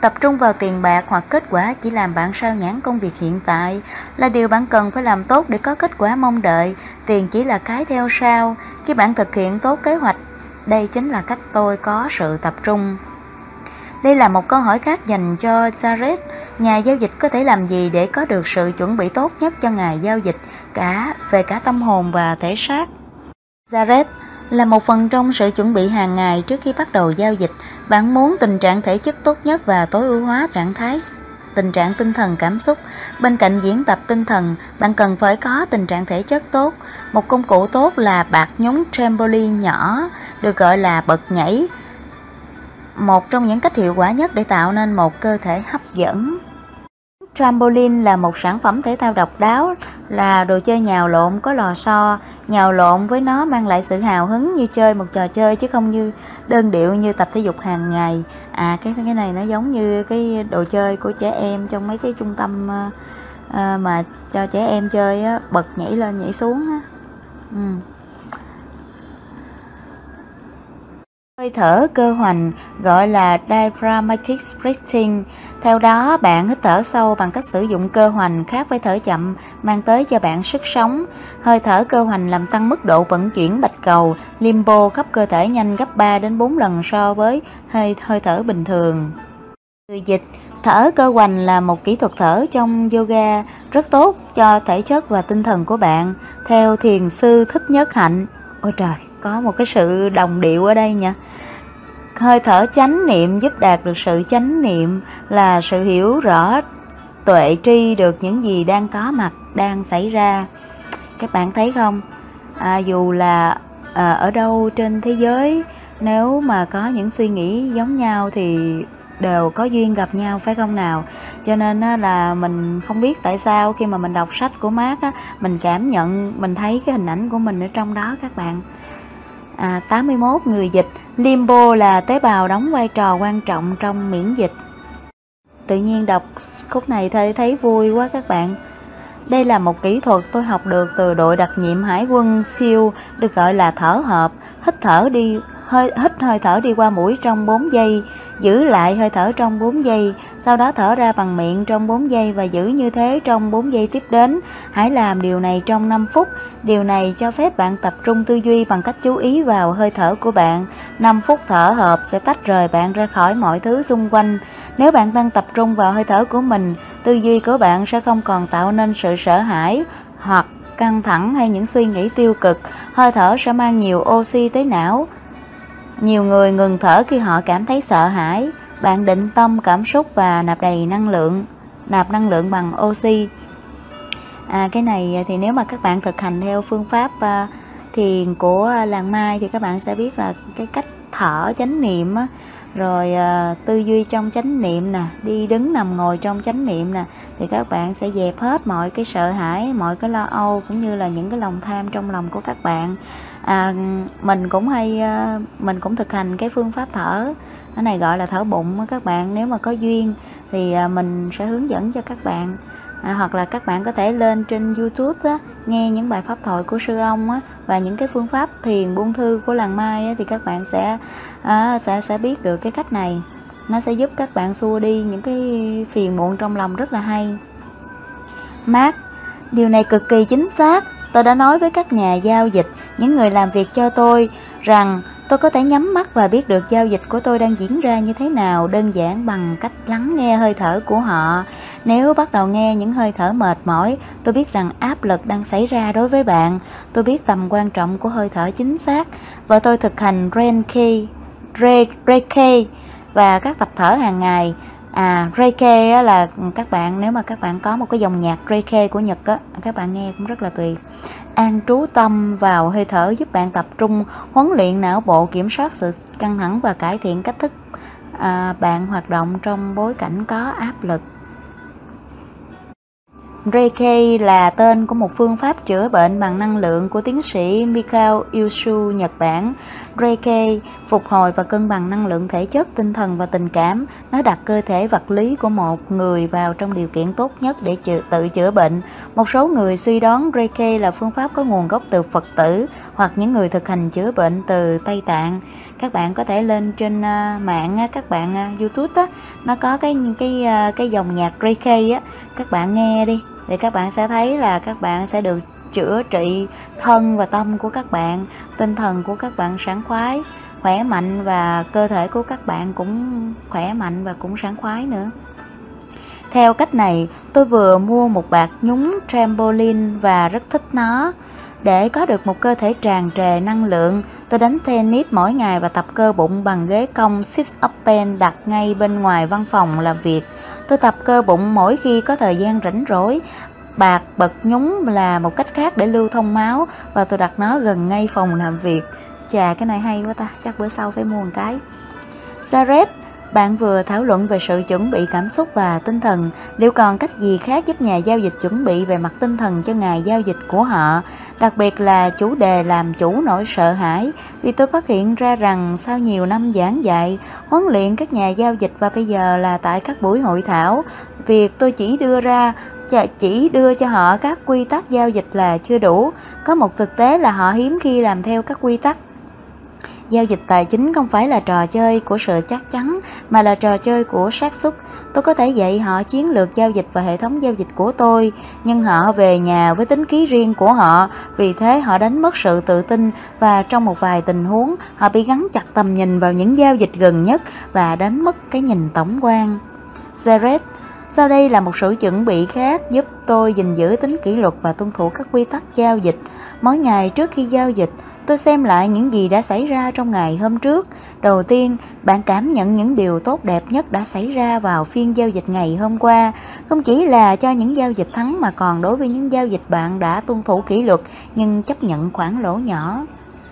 Tập trung vào tiền bạc hoặc kết quả chỉ làm bạn sao nhãng công việc hiện tại, là điều bạn cần phải làm tốt để có kết quả mong đợi. Tiền chỉ là cái theo sau. Khi bạn thực hiện tốt kế hoạch, đây chính là cách tôi có sự tập trung. Đây là một câu hỏi khác dành cho Jared. Nhà giao dịch có thể làm gì để có được sự chuẩn bị tốt nhất cho ngày giao dịch, cả về cả tâm hồn và thể xác? Jared, là một phần trong sự chuẩn bị hàng ngày trước khi bắt đầu giao dịch. Bạn muốn tình trạng thể chất tốt nhất và tối ưu hóa trạng thái tình trạng tinh thần cảm xúc. Bên cạnh diễn tập tinh thần, bạn cần phải có tình trạng thể chất tốt. Một công cụ tốt là bạt nhúng trampoline nhỏ, được gọi là bật nhảy, một trong những cách hiệu quả nhất để tạo nên một cơ thể hấp dẫn. Trampoline là một sản phẩm thể thao độc đáo, là đồ chơi nhào lộn có lò xo. Nhào lộn với nó mang lại sự hào hứng như chơi một trò chơi, chứ không như đơn điệu như tập thể dục hàng ngày. À cái cái này nó giống như cái đồ chơi của trẻ em trong mấy cái trung tâm uh, uh, mà cho trẻ em chơi á, bật nhảy lên nhảy xuống á. Ừ. Hơi thở cơ hoành gọi là diaphragmatic breathing. Theo đó, bạn hít thở sâu bằng cách sử dụng cơ hoành, khác với thở chậm, mang tới cho bạn sức sống. Hơi thở cơ hoành làm tăng mức độ vận chuyển bạch cầu, limbo khắp cơ thể nhanh gấp ba đến bốn lần so với hơi, hơi thở bình thường. Người dịch, thở cơ hoành là một kỹ thuật thở trong yoga rất tốt cho thể chất và tinh thần của bạn. Theo thiền sư Thích Nhất Hạnh, ôi trời, có một cái sự đồng điệu ở đây nha. Hơi thở chánh niệm giúp đạt được sự chánh niệm, là sự hiểu rõ tuệ tri được những gì đang có mặt, đang xảy ra. Các bạn thấy không? À, dù là à, ở đâu trên thế giới, nếu mà có những suy nghĩ giống nhau thì đều có duyên gặp nhau, phải không nào? Cho nên á, là mình không biết tại sao khi mà mình đọc sách của Mark á, mình cảm nhận, mình thấy cái hình ảnh của mình ở trong đó các bạn. À, tám mươi mốt. Người dịch, limbo là tế bào đóng vai trò quan trọng trong miễn dịch. Tự nhiên đọc khúc này thấy, thấy vui quá các bạn. Đây là một kỹ thuật tôi học được từ đội đặc nhiệm Hải quân SEAL, được gọi là thở hợp. Hít thở đi hơi hít hơi thở đi qua mũi trong bốn giây, giữ lại hơi thở trong bốn giây, sau đó thở ra bằng miệng trong bốn giây và giữ như thế trong bốn giây tiếp đến. Hãy làm điều này trong năm phút. Điều này cho phép bạn tập trung tư duy bằng cách chú ý vào hơi thở của bạn. năm phút thở hợp sẽ tách rời bạn ra khỏi mọi thứ xung quanh. Nếu bạn đang tập trung vào hơi thở của mình, tư duy của bạn sẽ không còn tạo nên sự sợ hãi hoặc căng thẳng hay những suy nghĩ tiêu cực. Hơi thở sẽ mang nhiều oxy tới não. Nhiều người ngừng thở khi họ cảm thấy sợ hãi. Bạn định tâm cảm xúc và nạp đầy năng lượng, nạp năng lượng bằng oxy. À, cái này thì nếu mà các bạn thực hành theo phương pháp uh, thiền của làng Mai thì các bạn sẽ biết là cái cách thở chánh niệm á, rồi uh, tư duy trong chánh niệm nè, đi đứng nằm ngồi trong chánh niệm nè, thì các bạn sẽ dẹp hết mọi cái sợ hãi, mọi cái lo âu cũng như là những cái lòng tham trong lòng của các bạn. À, mình cũng hay uh, mình cũng thực hành cái phương pháp thở, cái này gọi là thở bụng các bạn. Nếu mà có duyên thì uh, mình sẽ hướng dẫn cho các bạn. À, hoặc là các bạn có thể lên trên YouTube á, nghe những bài pháp thoại của sư ông á, và những cái phương pháp thiền buông thư của làng Mai á, thì các bạn sẽ à, sẽ sẽ biết được cái cách này. Nó sẽ giúp các bạn xua đi những cái phiền muộn trong lòng rất là hay. Mark, điều này cực kỳ chính xác. Tôi đã nói với các nhà giao dịch, những người làm việc cho tôi, rằng tôi có thể nhắm mắt và biết được giao dịch của tôi đang diễn ra như thế nào, đơn giản bằng cách lắng nghe hơi thở của họ. Nếu bắt đầu nghe những hơi thở mệt mỏi, tôi biết rằng áp lực đang xảy ra đối với bạn. Tôi biết tầm quan trọng của hơi thở chính xác, và tôi thực hành Reiki, Reiki và các tập thở hàng ngày. À, Reiki là các bạn, nếu mà các bạn có một cái dòng nhạc Reiki của Nhật á, các bạn nghe cũng rất là tuyệt. An trú tâm vào hơi thở giúp bạn tập trung, huấn luyện não bộ, kiểm soát sự căng thẳng và cải thiện cách thức à, bạn hoạt động trong bối cảnh có áp lực. Reiki là tên của một phương pháp chữa bệnh bằng năng lượng của tiến sĩ Mikao Usui, Nhật Bản. Reiki phục hồi và cân bằng năng lượng thể chất, tinh thần và tình cảm. Nó đặt cơ thể vật lý của một người vào trong điều kiện tốt nhất để chữa, tự chữa bệnh. Một số người suy đoán Reiki là phương pháp có nguồn gốc từ Phật tử hoặc những người thực hành chữa bệnh từ Tây Tạng. Các bạn có thể lên trên mạng, các bạn YouTube á, nó có cái cái cái dòng nhạc Reiki á, các bạn nghe đi thì các bạn sẽ thấy là các bạn sẽ được chữa trị thân và tâm của các bạn, tinh thần của các bạn sảng khoái, khỏe mạnh và cơ thể của các bạn cũng khỏe mạnh và cũng sảng khoái nữa. Theo cách này, tôi vừa mua một bạt nhúng trampoline và rất thích nó. Để có được một cơ thể tràn trề năng lượng, tôi đánh tennis mỗi ngày và tập cơ bụng bằng ghế cong sit-up bench đặt ngay bên ngoài văn phòng làm việc. Tôi tập cơ bụng mỗi khi có thời gian rảnh rỗi. Bạt bật nhúng là một cách khác để lưu thông máu và tôi đặt nó gần ngay phòng làm việc. Chà, cái này hay quá ta, chắc bữa sau phải mua một cái. Jared, bạn vừa thảo luận về sự chuẩn bị cảm xúc và tinh thần. Liệu còn cách gì khác giúp nhà giao dịch chuẩn bị về mặt tinh thần cho ngày giao dịch của họ? Đặc biệt là chủ đề làm chủ nỗi sợ hãi. Vì tôi phát hiện ra rằng sau nhiều năm giảng dạy, huấn luyện các nhà giao dịch và bây giờ là tại các buổi hội thảo, việc tôi chỉ đưa ra chỉ đưa cho họ các quy tắc giao dịch là chưa đủ. Có một thực tế là họ hiếm khi làm theo các quy tắc. Giao dịch tài chính không phải là trò chơi của sự chắc chắn, mà là trò chơi của xác suất. Tôi có thể dạy họ chiến lược giao dịch và hệ thống giao dịch của tôi, nhưng họ về nhà với tính ký riêng của họ, vì thế họ đánh mất sự tự tin và trong một vài tình huống, họ bị gắn chặt tầm nhìn vào những giao dịch gần nhất và đánh mất cái nhìn tổng quan. Jared, sau đây là một sự chuẩn bị khác giúp tôi gìn giữ tính kỷ luật và tuân thủ các quy tắc giao dịch. Mỗi ngày trước khi giao dịch, tôi xem lại những gì đã xảy ra trong ngày hôm trước. Đầu tiên, bạn cảm nhận những điều tốt đẹp nhất đã xảy ra vào phiên giao dịch ngày hôm qua. Không chỉ là cho những giao dịch thắng mà còn đối với những giao dịch bạn đã tuân thủ kỷ luật nhưng chấp nhận khoản lỗ nhỏ.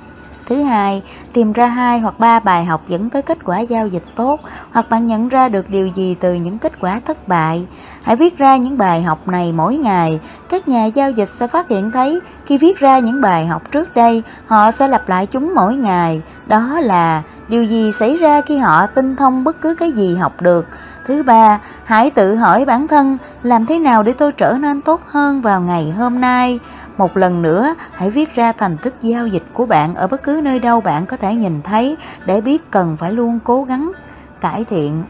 Thứ hai, tìm ra hai hoặc ba bài học dẫn tới kết quả giao dịch tốt, hoặc bạn nhận ra được điều gì từ những kết quả thất bại. Hãy viết ra những bài học này mỗi ngày. Các nhà giao dịch sẽ phát hiện thấy khi viết ra những bài học trước đây, họ sẽ lặp lại chúng mỗi ngày. Đó là điều gì xảy ra khi họ tinh thông bất cứ cái gì học được. Thứ ba, hãy tự hỏi bản thân, làm thế nào để tôi trở nên tốt hơn vào ngày hôm nay? Một lần nữa, hãy viết ra thành tích giao dịch của bạn ở bất cứ nơi đâu bạn có thể nhìn thấy để biết cần phải luôn cố gắng cải thiện.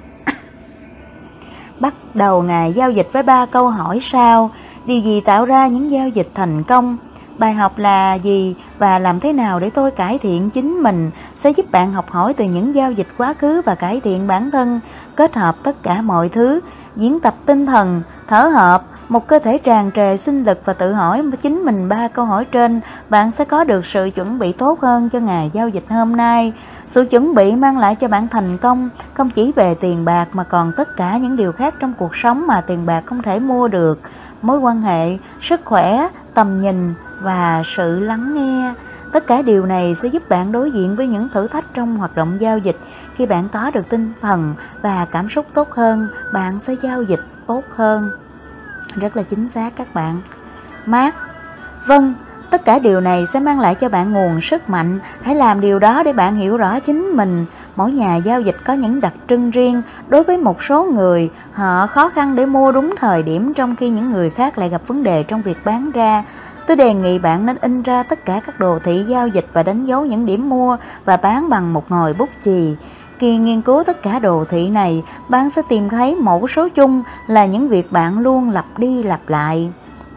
Bắt đầu ngày giao dịch với ba câu hỏi sau. Điều gì tạo ra những giao dịch thành công? Bài học là gì và làm thế nào để tôi cải thiện chính mình sẽ giúp bạn học hỏi từ những giao dịch quá khứ và cải thiện bản thân, kết hợp tất cả mọi thứ, diễn tập tinh thần, thở hợp, một cơ thể tràn trề sinh lực và tự hỏi chính mình ba câu hỏi trên, bạn sẽ có được sự chuẩn bị tốt hơn cho ngày giao dịch hôm nay. Sự chuẩn bị mang lại cho bạn thành công không chỉ về tiền bạc mà còn tất cả những điều khác trong cuộc sống mà tiền bạc không thể mua được. Mối quan hệ, sức khỏe, tầm nhìn và sự lắng nghe. Tất cả điều này sẽ giúp bạn đối diện với những thử thách trong hoạt động giao dịch. Khi bạn có được tinh thần và cảm xúc tốt hơn, bạn sẽ giao dịch tốt hơn. Rất là chính xác các bạn. Mark, vâng, tất cả điều này sẽ mang lại cho bạn nguồn sức mạnh. Hãy làm điều đó để bạn hiểu rõ chính mình. Mỗi nhà giao dịch có những đặc trưng riêng. Đối với một số người, họ khó khăn để mua đúng thời điểm, trong khi những người khác lại gặp vấn đề trong việc bán ra. Tôi đề nghị bạn nên in ra tất cả các đồ thị giao dịch và đánh dấu những điểm mua và bán bằng một ngòi bút chì. Khi nghiên cứu tất cả đồ thị này, bạn sẽ tìm thấy mẫu số chung là những việc bạn luôn lặp đi lặp lại.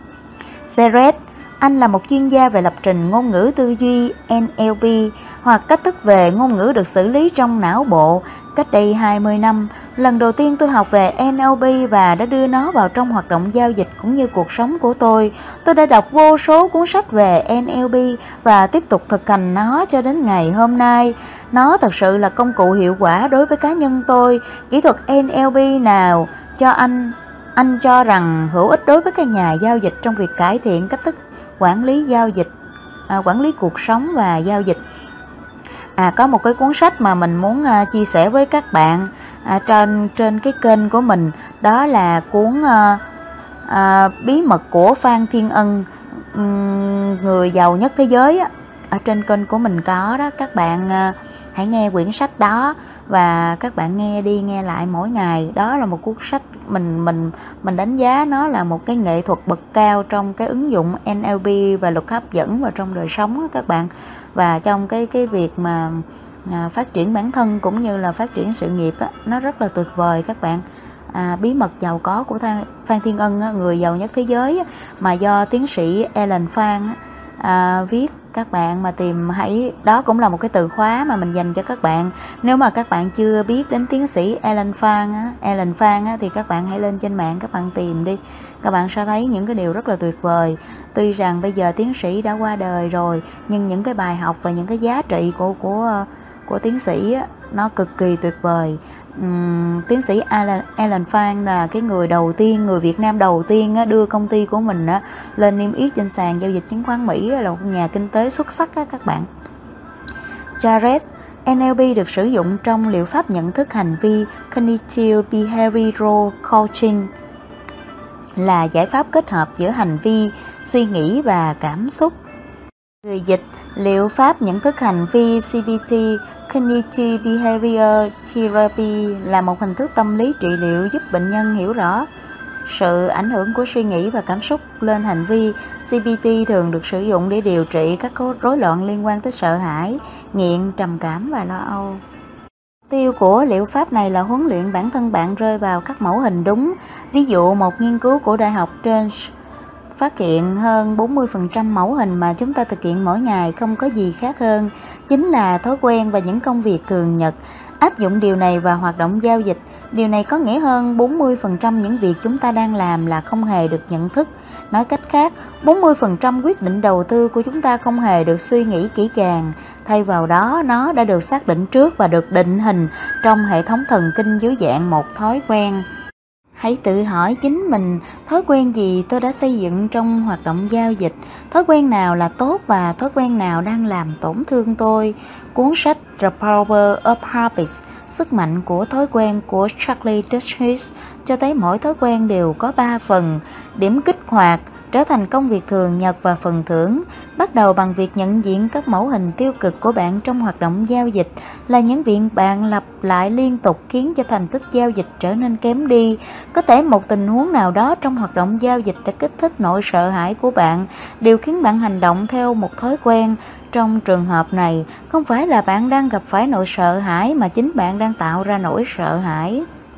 Jared, anh là một chuyên gia về lập trình ngôn ngữ tư duy N L P hoặc cách thức về ngôn ngữ được xử lý trong não bộ. Cách đây hai mươi năm, lần đầu tiên tôi học về N L P và đã đưa nó vào trong hoạt động giao dịch cũng như cuộc sống của tôi. Tôi đã đọc vô số cuốn sách về N L P và tiếp tục thực hành nó cho đến ngày hôm nay. Nó thật sự là công cụ hiệu quả đối với cá nhân tôi. Kỹ thuật N L P nào cho anh anh cho rằng hữu ích đối với các nhà giao dịch trong việc cải thiện cách thức quản lý giao dịch, à, quản lý cuộc sống và giao dịch. À, có một cái cuốn sách mà mình muốn uh, chia sẻ với các bạn à, trên trên cái kênh của mình, đó là cuốn uh, À, bí mật của Phan Thiên Ân, người giàu nhất thế giới á, ở trên kênh của mình có đó. Các bạn à, hãy nghe quyển sách đó và các bạn nghe đi nghe lại mỗi ngày. Đó là một cuốn sách mình mình mình đánh giá nó là một cái nghệ thuật bậc cao trong cái ứng dụng en lờ pê và luật hấp dẫn vào trong đời sống đó các bạn, và trong cái cái việc mà à, phát triển bản thân cũng như là phát triển sự nghiệp á, nó rất là tuyệt vời các bạn. À, bí mật giàu có của Phan Thiên Ân á, người giàu nhất thế giới á, mà do tiến sĩ Alan Phan á, à, viết. Các bạn mà tìm hãy, đó cũng là một cái từ khóa mà mình dành cho các bạn. Nếu mà các bạn chưa biết đến tiến sĩ Alan Phan á, Alan Phan á, thì các bạn hãy lên trên mạng các bạn tìm đi. Các bạn sẽ thấy những cái điều rất là tuyệt vời. Tuy rằng bây giờ tiến sĩ đã qua đời rồi, nhưng những cái bài học và những cái giá trị của của của tiến sĩ á, nó cực kỳ tuyệt vời. Uhm, tiến sĩ Alan, Alan Phan là cái người đầu tiên, người Việt Nam đầu tiên á, đưa công ty của mình á, lên niêm yết trên sàn giao dịch chứng khoán Mỹ, là một nhà kinh tế xuất sắc á, các bạn. Jared, en lờ pê được sử dụng trong liệu pháp nhận thức hành vi Cognitive Behavioral Coaching, là giải pháp kết hợp giữa hành vi, suy nghĩ và cảm xúc. Người dịch, liệu pháp nhận thức hành vi xê bê tê Cognitive Behavior Therapy là một hình thức tâm lý trị liệu giúp bệnh nhân hiểu rõ sự ảnh hưởng của suy nghĩ và cảm xúc lên hành vi. xê bê tê thường được sử dụng để điều trị các rối loạn liên quan tới sợ hãi, nghiện, trầm cảm và lo âu. Mục tiêu của liệu pháp này là huấn luyện bản thân bạn rơi vào các mẫu hình đúng. Ví dụ, một nghiên cứu của Đại học Trent phát hiện hơn bốn mươi phần trăm mẫu hình mà chúng ta thực hiện mỗi ngày không có gì khác hơn, chính là thói quen và những công việc thường nhật. Áp dụng điều này vào hoạt động giao dịch, điều này có nghĩa hơn bốn mươi phần trăm những việc chúng ta đang làm là không hề được nhận thức. Nói cách khác, bốn mươi phần trăm quyết định đầu tư của chúng ta không hề được suy nghĩ kỹ càng. Thay vào đó, nó đã được xác định trước và được định hình trong hệ thống thần kinh dưới dạng một thói quen. Hãy tự hỏi chính mình, thói quen gì tôi đã xây dựng trong hoạt động giao dịch, thói quen nào là tốt và thói quen nào đang làm tổn thương tôi. Cuốn sách The Power of Habits, sức mạnh của thói quen của Charlie Duhigg cho thấy mỗi thói quen đều có ba phần: điểm kích hoạt, trở thành công việc thường nhật và phần thưởng. Bắt đầu bằng việc nhận diện các mẫu hình tiêu cực của bạn trong hoạt động giao dịch, là những việc bạn lặp lại liên tục khiến cho thành tích giao dịch trở nên kém đi. Có thể một tình huống nào đó trong hoạt động giao dịch đã kích thích nỗi sợ hãi của bạn, điều khiến bạn hành động theo một thói quen. Trong trường hợp này, không phải là bạn đang gặp phải nỗi sợ hãi mà chính bạn đang tạo ra nỗi sợ hãi.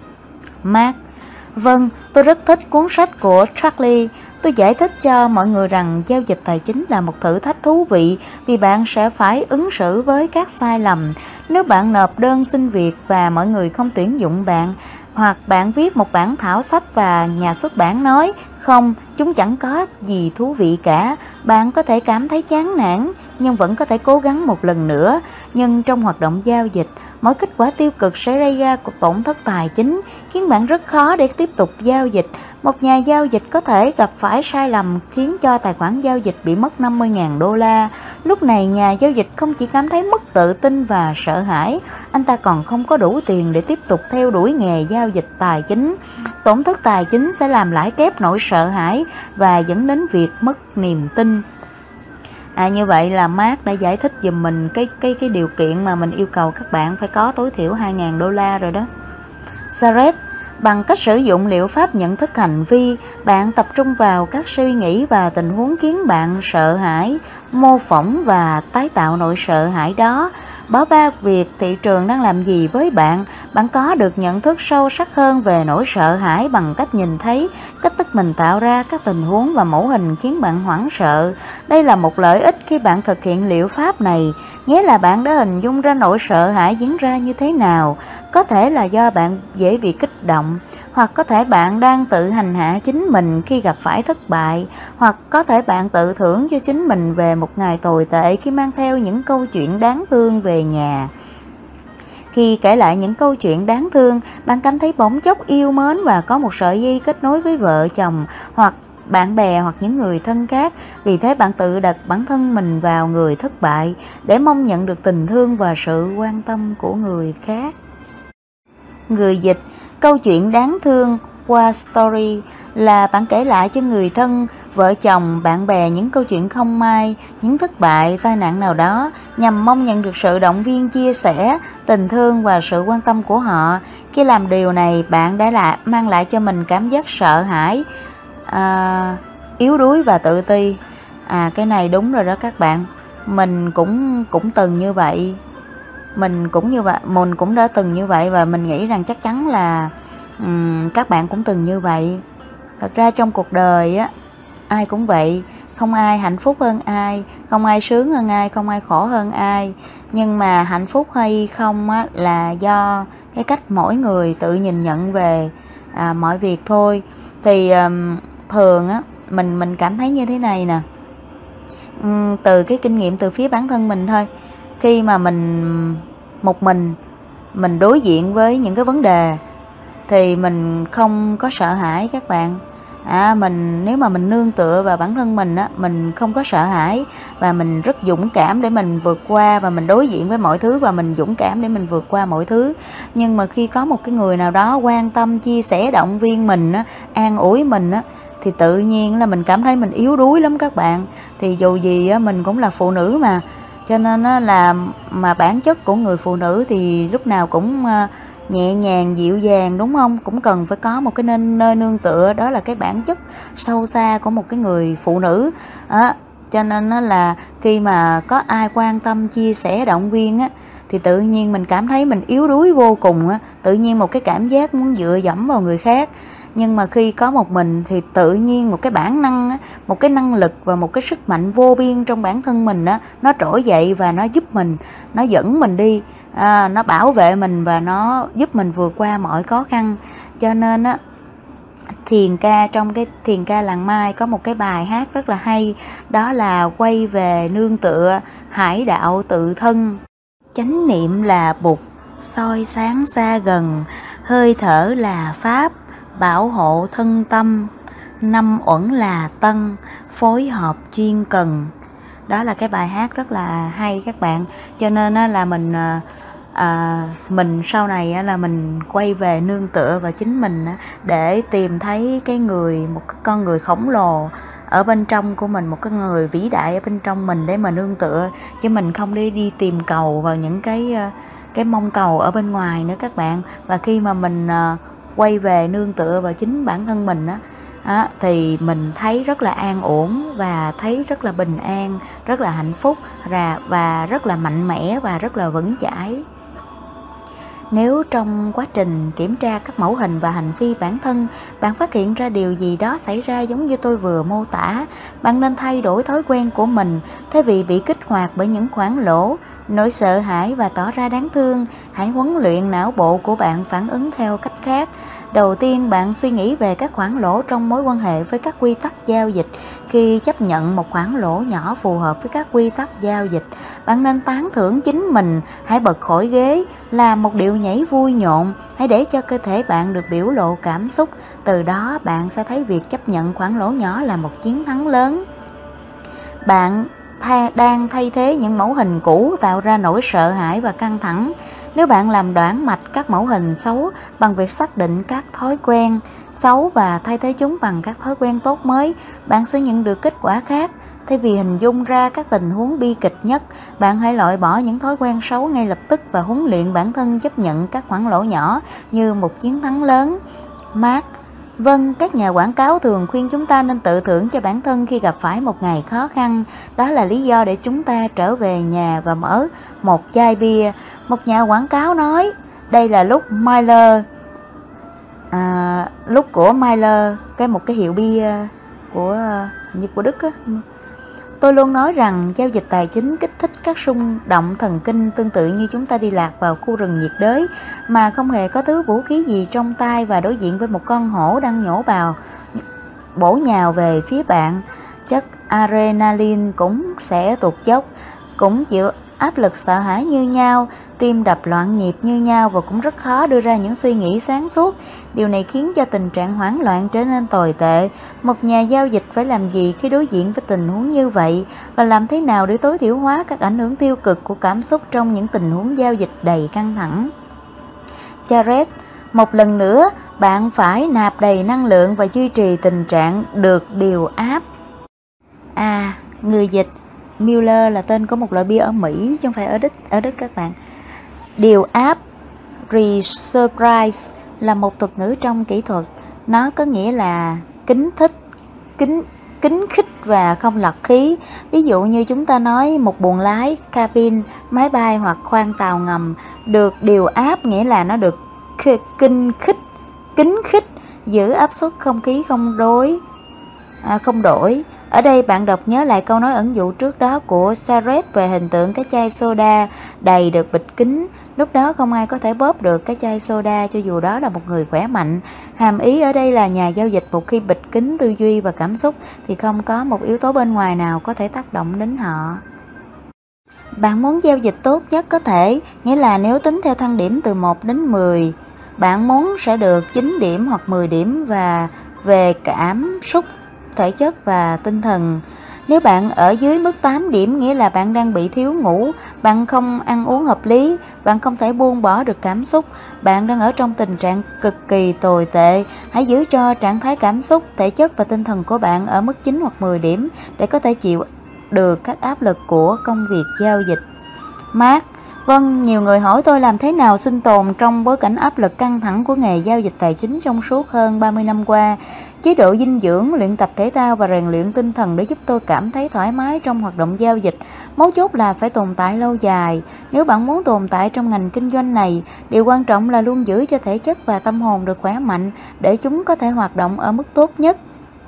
Mark: Vâng, tôi rất thích cuốn sách của Charlie. Tôi giải thích cho mọi người rằng giao dịch tài chính là một thử thách thú vị vì bạn sẽ phải ứng xử với các sai lầm. Nếu bạn nộp đơn xin việc và mọi người không tuyển dụng bạn, hoặc bạn viết một bản thảo sách và nhà xuất bản nói không, chúng chẳng có gì thú vị cả, bạn có thể cảm thấy chán nản nhưng vẫn có thể cố gắng một lần nữa. Nhưng trong hoạt động giao dịch, mỗi kết quả tiêu cực sẽ gây ra cuộc tổn thất tài chính, khiến bạn rất khó để tiếp tục giao dịch. Một nhà giao dịch có thể gặp phải sai lầm khiến cho tài khoản giao dịch bị mất năm mươi nghìn đô la. Lúc này nhà giao dịch không chỉ cảm thấy mất tự tin và sợ hãi, anh ta còn không có đủ tiền để tiếp tục theo đuổi nghề giao dịch tài chính. Tổn thất tài chính sẽ làm lãi kép nỗi sợ hãi và dẫn đến việc mất niềm tin. À, như vậy là Mark đã giải thích giùm mình cái cái cái điều kiện mà mình yêu cầu các bạn phải có tối thiểu hai nghìn đô la rồi đó. Jared: Bằng cách sử dụng liệu pháp nhận thức hành vi, bạn tập trung vào các suy nghĩ và tình huống khiến bạn sợ hãi, mô phỏng và tái tạo nỗi sợ hãi đó. Bỏ qua việc thị trường đang làm gì với bạn, bạn có được nhận thức sâu sắc hơn về nỗi sợ hãi bằng cách nhìn thấy cách thức mình tạo ra các tình huống và mẫu hình khiến bạn hoảng sợ. Đây là một lợi ích khi bạn thực hiện liệu pháp này, nghĩa là bạn đã hình dung ra nỗi sợ hãi diễn ra như thế nào. Có thể là do bạn dễ bị kích động, hoặc có thể bạn đang tự hành hạ chính mình khi gặp phải thất bại, hoặc có thể bạn tự thưởng cho chính mình về một ngày tồi tệ khi mang theo những câu chuyện đáng thương về nhà. Khi kể lại những câu chuyện đáng thương, bạn cảm thấy bỗng chốc yêu mến và có một sợi dây kết nối với vợ chồng, hoặc bạn bè hoặc những người thân khác. Vì thế bạn tự đặt bản thân mình vào người thất bại để mong nhận được tình thương và sự quan tâm của người khác. Người dịch: Câu chuyện đáng thương qua story là bạn kể lại cho người thân, vợ chồng, bạn bè những câu chuyện không may, những thất bại, tai nạn nào đó, nhằm mong nhận được sự động viên, chia sẻ, tình thương và sự quan tâm của họ. Khi làm điều này, bạn đã lại mang lại cho mình cảm giác sợ hãi, à, yếu đuối và tự ti. À, cái này đúng rồi đó các bạn. Mình cũng cũng từng như vậy. Mình cũng như vậy, mình cũng đã từng như vậy, và mình nghĩ rằng chắc chắn là um, các bạn cũng từng như vậy. Thật ra trong cuộc đời á, ai cũng vậy, không ai hạnh phúc hơn ai, không ai sướng hơn ai, không ai khổ hơn ai. Nhưng mà hạnh phúc hay không á, là do cái cách mỗi người tự nhìn nhận về à, mọi việc thôi. Thì um, thường á, mình mình cảm thấy như thế này nè, um, từ cái kinh nghiệm từ phía bản thân mình thôi. Khi mà mình một mình mình đối diện với những cái vấn đề thì mình không có sợ hãi các bạn. À, mình nếu mà mình nương tựa vào bản thân mình á, mình không có sợ hãi và mình rất dũng cảm để mình vượt qua, và mình đối diện với mọi thứ và mình dũng cảm để mình vượt qua mọi thứ. Nhưng mà khi có một cái người nào đó quan tâm, chia sẻ, động viên mình á, an ủi mình á, thì tự nhiên là mình cảm thấy mình yếu đuối lắm các bạn. Thì dù gì á, mình cũng là phụ nữ mà, cho nên á, là mà bản chất của người phụ nữ thì lúc nào cũng nhẹ nhàng, dịu dàng, đúng không? Cũng cần phải có một cái nên nơi nương tựa, đó là cái bản chất sâu xa của một cái người phụ nữ. À, cho nên á, là khi mà có ai quan tâm, chia sẻ, động viên á, thì tự nhiên mình cảm thấy mình yếu đuối vô cùng á, tự nhiên một cái cảm giác muốn dựa dẫm vào người khác. Nhưng mà khi có một mình thì tự nhiên một cái bản năng á, một cái năng lực và một cái sức mạnh vô biên trong bản thân mình á, nó trỗi dậy và nó giúp mình, nó dẫn mình đi, à, nó bảo vệ mình và nó giúp mình vượt qua mọi khó khăn. Cho nên á, thiền ca trong cái thiền ca làng Mai có một cái bài hát rất là hay, đó là quay về nương tựa, hải đạo tự thân. Chánh niệm là Bụt, soi sáng xa gần, hơi thở là Pháp, bảo hộ thân tâm, năm uẩn là Tân, phối hợp chuyên cần. Đó là cái bài hát rất là hay các bạn. Cho nên là mình à, mình sau này là mình quay về nương tựa vào chính mình để tìm thấy cái người, một cái con người khổng lồ ở bên trong của mình, một cái người vĩ đại ở bên trong mình để mà nương tựa, chứ mình không đi đi tìm cầu vào những cái cái mong cầu ở bên ngoài nữa các bạn. Và khi mà mình quay về nương tựa vào chính bản thân mình á, À, thì mình thấy rất là an ổn và thấy rất là bình an, rất là hạnh phúc và rất là mạnh mẽ và rất là vững chãi. Nếu trong quá trình kiểm tra các mẫu hình và hành vi bản thân, bạn phát hiện ra điều gì đó xảy ra giống như tôi vừa mô tả, bạn nên thay đổi thói quen của mình. Thay vì bị kích hoạt bởi những khoảng lỗ, nỗi sợ hãi và tỏ ra đáng thương, hãy huấn luyện não bộ của bạn phản ứng theo cách khác. Đầu tiên, bạn suy nghĩ về các khoảng lỗ trong mối quan hệ với các quy tắc giao dịch. Khi chấp nhận một khoảng lỗ nhỏ phù hợp với các quy tắc giao dịch, bạn nên tán thưởng chính mình. Hãy bật khỏi ghế, làm một điệu nhảy vui nhộn. Hãy để cho cơ thể bạn được biểu lộ cảm xúc. Từ đó, bạn sẽ thấy việc chấp nhận khoảng lỗ nhỏ là một chiến thắng lớn. Bạn thay, đang thay thế những mẫu hình cũ tạo ra nỗi sợ hãi và căng thẳng. Nếu bạn làm đoản mạch các mẫu hình xấu bằng việc xác định các thói quen xấu và thay thế chúng bằng các thói quen tốt mới, bạn sẽ nhận được kết quả khác. Thay vì hình dung ra các tình huống bi kịch nhất, bạn hãy loại bỏ những thói quen xấu ngay lập tức và huấn luyện bản thân chấp nhận các khoảng lỗ nhỏ như một chiến thắng lớn. Mark: Vâng, các nhà quảng cáo thường khuyên chúng ta nên tự thưởng cho bản thân khi gặp phải một ngày khó khăn. Đó là lý do để chúng ta trở về nhà và mở một chai bia. Một nhà quảng cáo nói, đây là lúc Miller, à, lúc của Miller, cái một cái hiệu bia của như của Đức á. Tôi luôn nói rằng giao dịch tài chính kích thích các xung động thần kinh tương tự như chúng ta đi lạc vào khu rừng nhiệt đới mà không hề có thứ vũ khí gì trong tay và đối diện với một con hổ đang nhổ bào bổ nhào về phía bạn. Chất adrenaline cũng sẽ tụt dốc, cũng chịu áp lực sợ hãi như nhau, tim đập loạn nhịp như nhau và cũng rất khó đưa ra những suy nghĩ sáng suốt. Điều này khiến cho tình trạng hoảng loạn trở nên tồi tệ. Một nhà giao dịch phải làm gì khi đối diện với tình huống như vậy, và làm thế nào để tối thiểu hóa các ảnh hưởng tiêu cực của cảm xúc trong những tình huống giao dịch đầy căng thẳng? Jared: Một lần nữa, Bạn phải nạp đầy năng lượng và duy trì tình trạng được điều áp. À, người dịch Miller là tên của một loại bia ở Mỹ chứ không phải ở Đức, ở Đức các bạn. Điều áp resurprise là một thuật ngữ trong kỹ thuật. Nó có nghĩa là kính thích, kính kính khích và không lọt khí. Ví dụ như chúng ta nói một buồng lái, cabin, máy bay hoặc khoang tàu ngầm được điều áp, nghĩa là nó được kinh khích, kính khích, giữ áp suất không khí không đối, à, không đổi. Ở đây bạn đọc nhớ lại câu nói ẩn dụ trước đó của Sartre về hình tượng cái chai soda đầy được bịt kín. Lúc đó không ai có thể bóp được cái chai soda cho dù đó là một người khỏe mạnh. Hàm ý ở đây là nhà giao dịch một khi bịt kín tư duy và cảm xúc thì không có một yếu tố bên ngoài nào có thể tác động đến họ. Bạn muốn giao dịch tốt nhất có thể, nghĩa là nếu tính theo thang điểm từ một đến mười, bạn muốn sẽ được chín điểm hoặc mười điểm và về cảm xúc, thể chất và tinh thần. Nếu bạn ở dưới mức tám điểm, nghĩa là bạn đang bị thiếu ngủ, bạn không ăn uống hợp lý, bạn không thể buông bỏ được cảm xúc, bạn đang ở trong tình trạng cực kỳ tồi tệ. Hãy giữ cho trạng thái cảm xúc, thể chất và tinh thần của bạn ở mức chín hoặc mười điểm để có thể chịu được các áp lực của công việc giao dịch. Mark: Vâng, nhiều người hỏi tôi làm thế nào sinh tồn trong bối cảnh áp lực căng thẳng của nghề giao dịch tài chính trong suốt hơn ba mươi năm qua. Chế độ dinh dưỡng, luyện tập thể thao và rèn luyện tinh thần để giúp tôi cảm thấy thoải mái trong hoạt động giao dịch. Mấu chốt là phải tồn tại lâu dài. Nếu bạn muốn tồn tại trong ngành kinh doanh này, điều quan trọng là luôn giữ cho thể chất và tâm hồn được khỏe mạnh để chúng có thể hoạt động ở mức tốt nhất.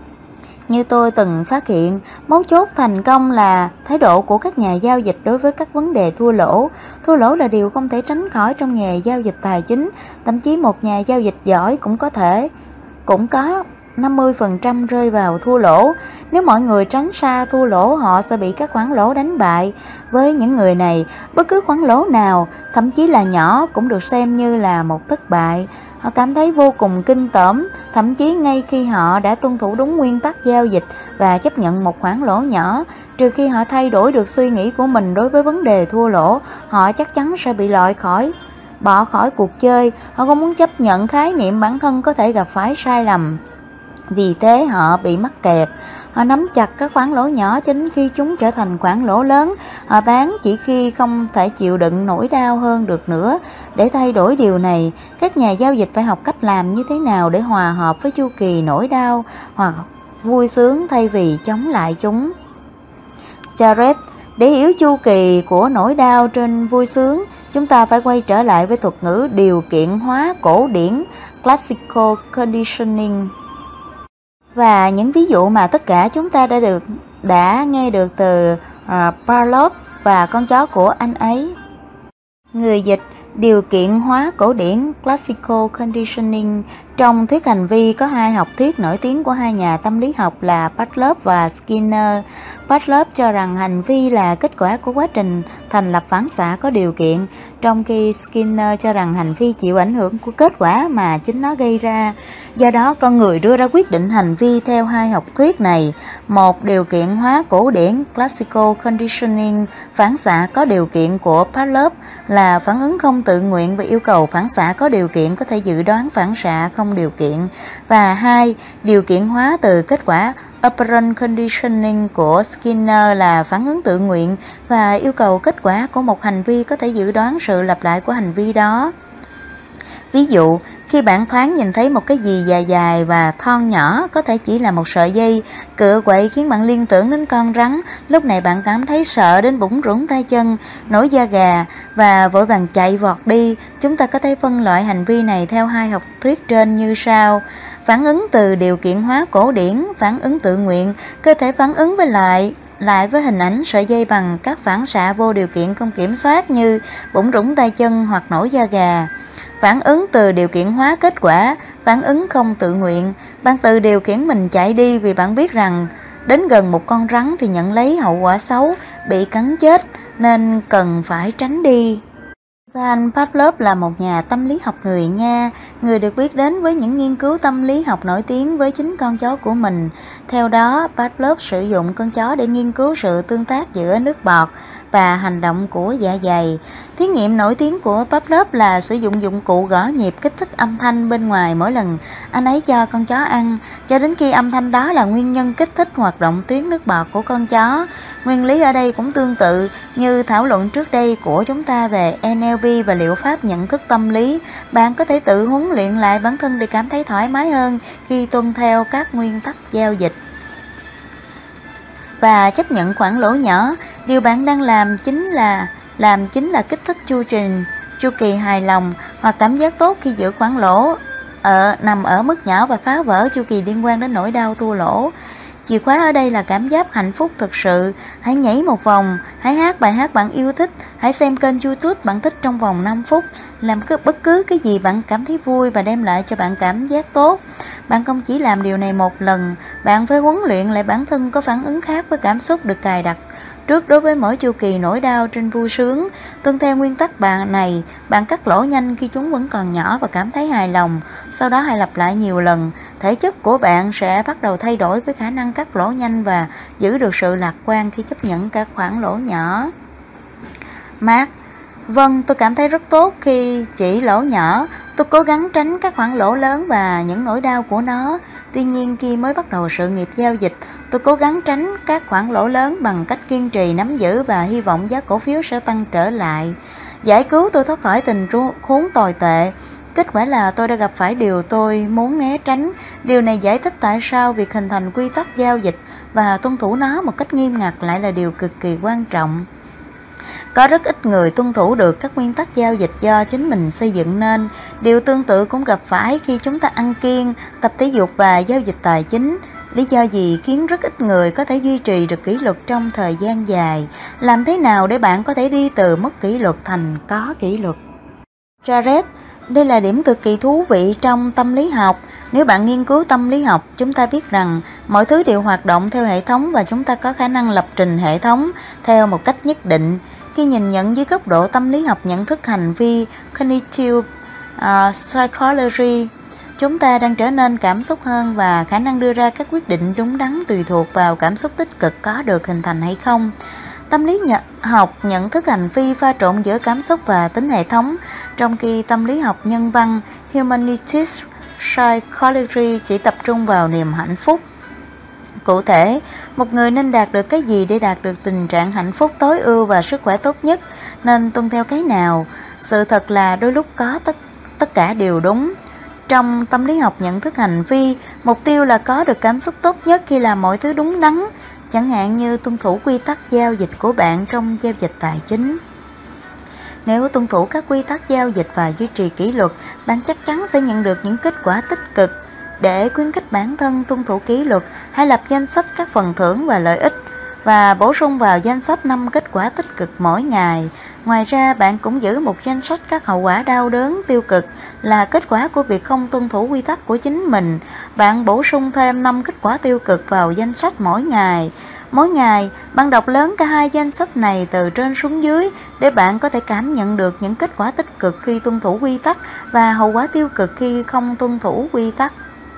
Như tôi từng phát hiện, mấu chốt thành công là thái độ của các nhà giao dịch đối với các vấn đề thua lỗ. Thua lỗ là điều không thể tránh khỏi trong nghề giao dịch tài chính. Thậm chí một nhà giao dịch giỏi cũng có thể, cũng có năm mươi phần trăm rơi vào thua lỗ. Nếu mọi người tránh xa thua lỗ, họ sẽ bị các khoản lỗ đánh bại. Với những người này, bất cứ khoản lỗ nào, thậm chí là nhỏ, cũng được xem như là một thất bại. Họ cảm thấy vô cùng kinh tởm, thậm chí ngay khi họ đã tuân thủ đúng nguyên tắc giao dịch và chấp nhận một khoản lỗ nhỏ, trừ khi họ thay đổi được suy nghĩ của mình đối với vấn đề thua lỗ, họ chắc chắn sẽ bị loại khỏi, bỏ khỏi cuộc chơi. Họ không muốn chấp nhận khái niệm bản thân có thể gặp phải sai lầm. Vì thế họ bị mắc kẹt. Họ nắm chặt các khoản lỗ nhỏ cho đến khi chúng trở thành khoản lỗ lớn. Họ bán chỉ khi không thể chịu đựng nỗi đau hơn được nữa. Để thay đổi điều này, các nhà giao dịch phải học cách làm như thế nào để hòa hợp với chu kỳ nỗi đau hoặc vui sướng thay vì chống lại chúng. Jared: Để hiểu chu kỳ của nỗi đau trên vui sướng, chúng ta phải quay trở lại với thuật ngữ điều kiện hóa cổ điển Classical Conditioning và những ví dụ mà tất cả chúng ta đã được đã nghe được từ uh, Pavlov và con chó của anh ấy. Người dịch: Điều kiện hóa cổ điển Classical Conditioning. Trong thuyết hành vi có hai học thuyết nổi tiếng của hai nhà tâm lý học là Pavlov và Skinner. Pavlov cho rằng hành vi là kết quả của quá trình thành lập phản xạ có điều kiện, trong khi Skinner cho rằng hành vi chịu ảnh hưởng của kết quả mà chính nó gây ra. Do đó, con người đưa ra quyết định hành vi theo hai học thuyết này. Một, điều kiện hóa cổ điển Classical Conditioning, phản xạ có điều kiện của Pavlov là phản ứng không tự nguyện và yêu cầu phản xạ có điều kiện có thể dự đoán phản xạ không điều kiện. Và hai, điều kiện hóa từ kết quả Operant Conditioning của Skinner là phản ứng tự nguyện và yêu cầu kết quả của một hành vi có thể dự đoán sự lặp lại của hành vi đó. Ví dụ, khi bạn thoáng nhìn thấy một cái gì dài dài và thon nhỏ, có thể chỉ là một sợi dây, cựa quậy khiến bạn liên tưởng đến con rắn, lúc này bạn cảm thấy sợ đến bủn rủn tay chân, nổi da gà và vội vàng chạy vọt đi. Chúng ta có thể phân loại hành vi này theo hai học thuyết trên như sau. Phản ứng từ điều kiện hóa cổ điển, phản ứng tự nguyện, cơ thể phản ứng với lại lại với hình ảnh sợi dây bằng các phản xạ vô điều kiện không kiểm soát như bủn rủn tay chân hoặc nổi da gà. Phản ứng từ điều kiện hóa kết quả, phản ứng không tự nguyện, bạn tự điều khiển mình chạy đi vì bạn biết rằng đến gần một con rắn thì nhận lấy hậu quả xấu, bị cắn chết nên cần phải tránh đi. Ivan Pavlov là một nhà tâm lý học người Nga, người được biết đến với những nghiên cứu tâm lý học nổi tiếng với chính con chó của mình. Theo đó, Pavlov sử dụng con chó để nghiên cứu sự tương tác giữa nước bọt và hành động của dạ dày. Thí nghiệm nổi tiếng của Pavlov là sử dụng dụng cụ gõ nhịp kích thích âm thanh bên ngoài mỗi lần anh ấy cho con chó ăn, cho đến khi âm thanh đó là nguyên nhân kích thích hoạt động tuyến nước bọt của con chó. Nguyên lý ở đây cũng tương tự như thảo luận trước đây của chúng ta về en lờ pê và liệu pháp nhận thức tâm lý. Bạn có thể tự huấn luyện lại bản thân để cảm thấy thoải mái hơn khi tuân theo các nguyên tắc giao dịch và chấp nhận khoản lỗ nhỏ. Điều bạn đang làm chính là làm chính là kích thích chu trình chu kỳ hài lòng hoặc cảm giác tốt khi giữ khoản lỗ ở nằm ở mức nhỏ và phá vỡ chu kỳ liên quan đến nỗi đau thua lỗ. Chìa khóa ở đây là cảm giác hạnh phúc thực sự. Hãy nhảy một vòng, hãy hát bài hát bạn yêu thích, hãy xem kênh YouTube bạn thích trong vòng năm phút. Làm cứ bất cứ cái gì bạn cảm thấy vui và đem lại cho bạn cảm giác tốt. Bạn không chỉ làm điều này một lần, bạn phải huấn luyện lại bản thân có phản ứng khác với cảm xúc được cài đặt trước đối với mỗi chu kỳ nỗi đau trên vui sướng. Tuân theo nguyên tắc bạn này, bạn cắt lỗ nhanh khi chúng vẫn còn nhỏ và cảm thấy hài lòng. Sau đó hãy lặp lại nhiều lần. Thể chất của bạn sẽ bắt đầu thay đổi với khả năng cắt lỗ nhanh và giữ được sự lạc quan khi chấp nhận các khoản lỗ nhỏ. Mark: Vâng, tôi cảm thấy rất tốt khi chỉ lỗ nhỏ. Tôi cố gắng tránh các khoản lỗ lớn và những nỗi đau của nó. Tuy nhiên, khi mới bắt đầu sự nghiệp giao dịch, tôi cố gắng tránh các khoản lỗ lớn bằng cách kiên trì nắm giữ và hy vọng giá cổ phiếu sẽ tăng trở lại. Giải cứu tôi thoát khỏi tình huống tồi tệ. Kết quả là tôi đã gặp phải điều tôi muốn né tránh. Điều này giải thích tại sao việc hình thành quy tắc giao dịch và tuân thủ nó một cách nghiêm ngặt lại là điều cực kỳ quan trọng. Có rất ít người tuân thủ được các nguyên tắc giao dịch do chính mình xây dựng nên. Điều tương tự cũng gặp phải khi chúng ta ăn kiêng, tập thể dục và giao dịch tài chính. Lý do gì khiến rất ít người có thể duy trì được kỷ luật trong thời gian dài? Làm thế nào để bạn có thể đi từ mất kỷ luật thành có kỷ luật? Jared: Đây là điểm cực kỳ thú vị trong tâm lý học. Nếu bạn nghiên cứu tâm lý học, chúng ta biết rằng mọi thứ đều hoạt động theo hệ thống và chúng ta có khả năng lập trình hệ thống theo một cách nhất định. Khi nhìn nhận dưới góc độ tâm lý học nhận thức hành vi cognitive uh, psychology, chúng ta đang trở nên cảm xúc hơn và khả năng đưa ra các quyết định đúng đắn tùy thuộc vào cảm xúc tích cực có được hình thành hay không. Tâm lý học nhận thức hành vi pha trộn giữa cảm xúc và tính hệ thống, trong khi tâm lý học nhân văn humanities psychology chỉ tập trung vào niềm hạnh phúc. Cụ thể, một người nên đạt được cái gì để đạt được tình trạng hạnh phúc tối ưu và sức khỏe tốt nhất, nên tuân theo cái nào? Sự thật là đôi lúc có tất, tất cả đều đúng. Trong tâm lý học nhận thức hành vi, mục tiêu là có được cảm xúc tốt nhất khi làm mọi thứ đúng đắn, chẳng hạn như tuân thủ quy tắc giao dịch của bạn trong giao dịch tài chính. Nếu tuân thủ các quy tắc giao dịch và duy trì kỷ luật, bạn chắc chắn sẽ nhận được những kết quả tích cực. Để khuyến khích bản thân tuân thủ kỷ luật, hãy lập danh sách các phần thưởng và lợi ích và bổ sung vào danh sách năm kết quả tích cực mỗi ngày. Ngoài ra, bạn cũng giữ một danh sách các hậu quả đau đớn tiêu cực là kết quả của việc không tuân thủ quy tắc của chính mình. Bạn bổ sung thêm năm kết quả tiêu cực vào danh sách mỗi ngày. Mỗi ngày, bạn đọc lớn cả hai danh sách này từ trên xuống dưới để bạn có thể cảm nhận được những kết quả tích cực khi tuân thủ quy tắc và hậu quả tiêu cực khi không tuân thủ quy tắc.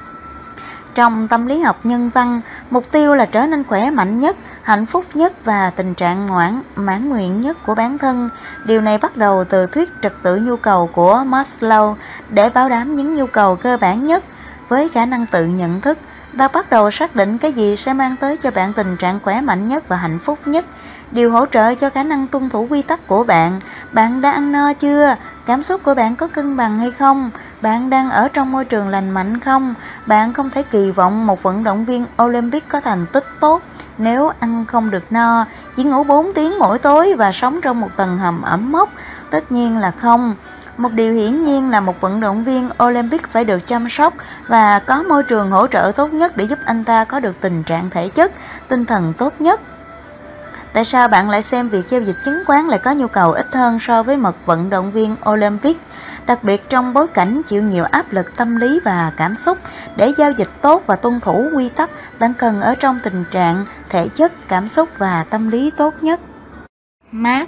Trong tâm lý học nhân văn, mục tiêu là trở nên khỏe mạnh nhất, hạnh phúc nhất và tình trạng mãn, mãn nguyện nhất của bản thân. Điều này bắt đầu từ thuyết trật tự nhu cầu của Maslow để bảo đảm những nhu cầu cơ bản nhất. Với khả năng tự nhận thức, bạn bắt đầu xác định cái gì sẽ mang tới cho bạn tình trạng khỏe mạnh nhất và hạnh phúc nhất. Điều hỗ trợ cho khả năng tuân thủ quy tắc của bạn. Bạn đã ăn no chưa? Cảm xúc của bạn có cân bằng hay không? Bạn đang ở trong môi trường lành mạnh không? Bạn không thể kỳ vọng một vận động viên Olympic có thành tích tốt nếu ăn không được no, chỉ ngủ bốn tiếng mỗi tối và sống trong một tầng hầm ẩm mốc. Tất nhiên là không. Một điều hiển nhiên là một vận động viên Olympic phải được chăm sóc và có môi trường hỗ trợ tốt nhất để giúp anh ta có được tình trạng thể chất, tinh thần tốt nhất. Tại sao bạn lại xem việc giao dịch chứng khoán lại có nhu cầu ít hơn so với một vận động viên Olympic, đặc biệt trong bối cảnh chịu nhiều áp lực tâm lý và cảm xúc? Để giao dịch tốt và tuân thủ quy tắc, bạn cần ở trong tình trạng thể chất, cảm xúc và tâm lý tốt nhất. Mark: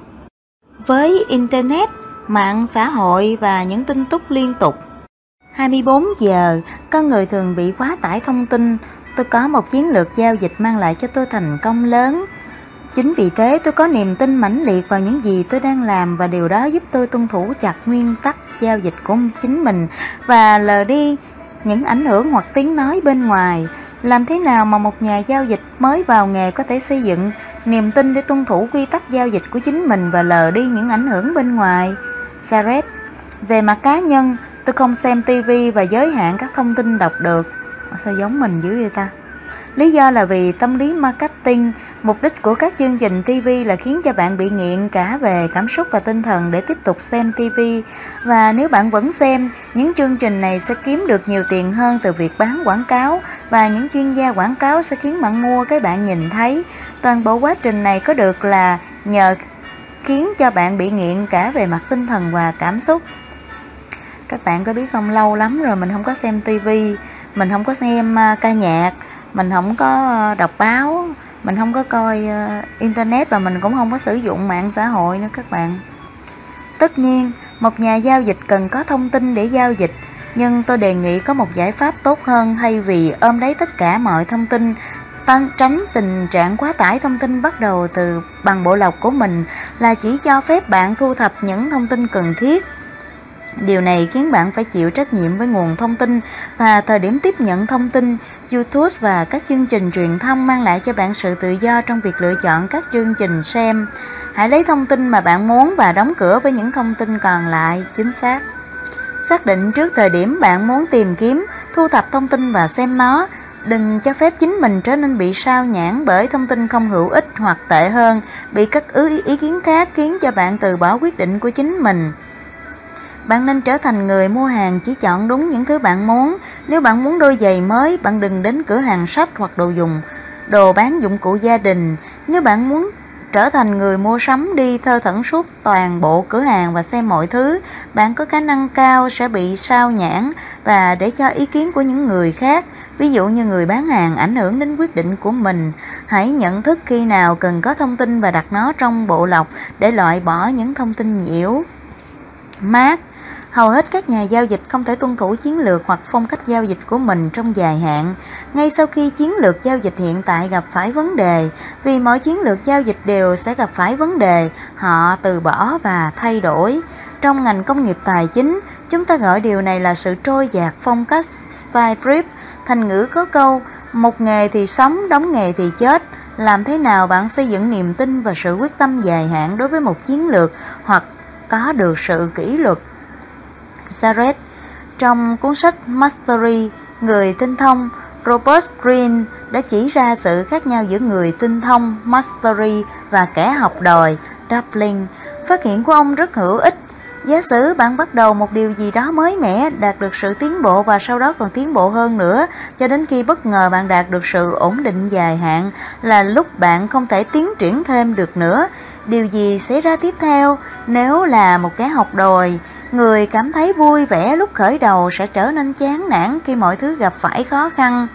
Với Internet, mạng xã hội và những tin tức liên tục hai mươi bốn giờ, con người thường bị quá tải thông tin. Tôi có một chiến lược giao dịch mang lại cho tôi thành công lớn. Chính vì thế tôi có niềm tin mãnh liệt vào những gì tôi đang làm, và điều đó giúp tôi tuân thủ chặt nguyên tắc giao dịch của chính mình và lờ đi những ảnh hưởng hoặc tiếng nói bên ngoài. Làm thế nào mà một nhà giao dịch mới vào nghề có thể xây dựng niềm tin để tuân thủ quy tắc giao dịch của chính mình và lờ đi những ảnh hưởng bên ngoài? Sareth: về mặt cá nhân, tôi không xem ti vi và giới hạn các thông tin đọc được. Sao giống mình dữ vậy ta? Lý do là vì tâm lý marketing. Mục đích của các chương trình ti vi là khiến cho bạn bị nghiện cả về cảm xúc và tinh thần để tiếp tục xem ti vi. Và nếu bạn vẫn xem, những chương trình này sẽ kiếm được nhiều tiền hơn từ việc bán quảng cáo, và những chuyên gia quảng cáo sẽ khiến bạn mua cái bạn nhìn thấy. Toàn bộ quá trình này có được là nhờ khiến cho bạn bị nghiện cả về mặt tinh thần và cảm xúc. Các bạn có biết không, lâu lắm rồi mình không có xem ti vi, mình không có xem uh, ca nhạc, mình không có uh, đọc báo, mình không có coi uh, internet, và mình cũng không có sử dụng mạng xã hội nữa các bạn. Tất nhiên, một nhà giao dịch cần có thông tin để giao dịch, nhưng tôi đề nghị có một giải pháp tốt hơn. Thay vì ôm lấy tất cả mọi thông tin, tránh tình trạng quá tải thông tin, bắt đầu từ bằng bộ lọc của mình là chỉ cho phép bạn thu thập những thông tin cần thiết. Điều này khiến bạn phải chịu trách nhiệm với nguồn thông tin và thời điểm tiếp nhận thông tin. YouTube và các chương trình truyền thông mang lại cho bạn sự tự do trong việc lựa chọn các chương trình xem. Hãy lấy thông tin mà bạn muốn và đóng cửa với những thông tin còn lại. Chính xác. Xác định trước thời điểm bạn muốn tìm kiếm, thu thập thông tin và xem nó. Đừng cho phép chính mình trở nên bị sao nhãng bởi thông tin không hữu ích, hoặc tệ hơn, bị các ý kiến khác khiến cho bạn từ bỏ quyết định của chính mình. Bạn nên trở thành người mua hàng chỉ chọn đúng những thứ bạn muốn. Nếu bạn muốn đôi giày mới, bạn đừng đến cửa hàng sách hoặc đồ dùng, đồ bán dụng cụ gia đình. Nếu bạn muốn trở thành người mua sắm đi thơ thẩn suốt toàn bộ cửa hàng và xem mọi thứ, bạn có khả năng cao sẽ bị sao nhãng và để cho ý kiến của những người khác, ví dụ như người bán hàng, ảnh hưởng đến quyết định của mình. Hãy nhận thức khi nào cần có thông tin và đặt nó trong bộ lọc để loại bỏ những thông tin nhiễu. Mark: hầu hết các nhà giao dịch không thể tuân thủ chiến lược hoặc phong cách giao dịch của mình trong dài hạn, ngay sau khi chiến lược giao dịch hiện tại gặp phải vấn đề. Vì mọi chiến lược giao dịch đều sẽ gặp phải vấn đề, họ từ bỏ và thay đổi. Trong ngành công nghiệp tài chính, chúng ta gọi điều này là sự trôi dạt phong cách style drip. Thành ngữ có câu, một nghề thì sống, đóng nghề thì chết. Làm thế nào bạn xây dựng niềm tin và sự quyết tâm dài hạn đối với một chiến lược hoặc có được sự kỷ luật? Sareth: trong cuốn sách Mastery, Người tinh thông, Robert Greene đã chỉ ra sự khác nhau giữa người tinh thông Mastery và kẻ học đòi Dabbling. Phát hiện của ông rất hữu ích. Giả sử bạn bắt đầu một điều gì đó mới mẻ, đạt được sự tiến bộ và sau đó còn tiến bộ hơn nữa, cho đến khi bất ngờ bạn đạt được sự ổn định dài hạn, là lúc bạn không thể tiến triển thêm được nữa. Điều gì xảy ra tiếp theo? Nếu là một kẻ học đòi, người cảm thấy vui vẻ lúc khởi đầu sẽ trở nên chán nản khi mọi thứ gặp phải khó khăn.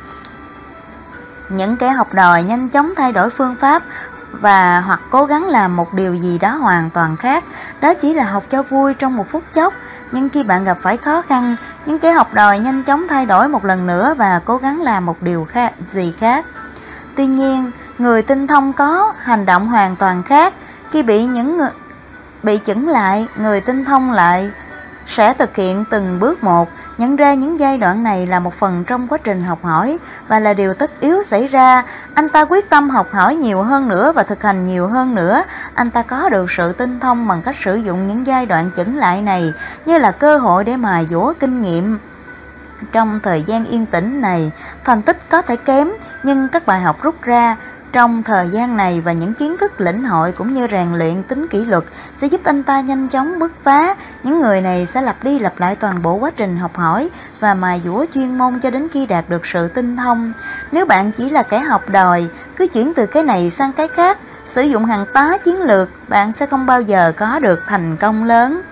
Những kẻ học đòi nhanh chóng thay đổi phương pháp và hoặc cố gắng làm một điều gì đó hoàn toàn khác. Đó chỉ là học cho vui trong một phút chốc. Nhưng khi bạn gặp phải khó khăn, những kẻ học đòi nhanh chóng thay đổi một lần nữa và cố gắng làm một điều khác, gì khác. Tuy nhiên, người tinh thông có hành động hoàn toàn khác. Khi bị những người bị chững lại, người tinh thông lại sẽ thực hiện từng bước một. Nhận ra những giai đoạn này là một phần trong quá trình học hỏi và là điều tất yếu xảy ra. Anh ta quyết tâm học hỏi nhiều hơn nữa và thực hành nhiều hơn nữa. Anh ta có được sự tinh thông bằng cách sử dụng những giai đoạn chững lại này như là cơ hội để mài dũa kinh nghiệm. Trong thời gian yên tĩnh này, thành tích có thể kém, nhưng các bài học rút ra trong thời gian này và những kiến thức lĩnh hội cũng như rèn luyện tính kỷ luật sẽ giúp anh ta nhanh chóng bứt phá. Những người này sẽ lặp đi lặp lại toàn bộ quá trình học hỏi và mài dũa chuyên môn cho đến khi đạt được sự tinh thông. Nếu bạn chỉ là kẻ học đòi, cứ chuyển từ cái này sang cái khác, sử dụng hàng tá chiến lược, bạn sẽ không bao giờ có được thành công lớn.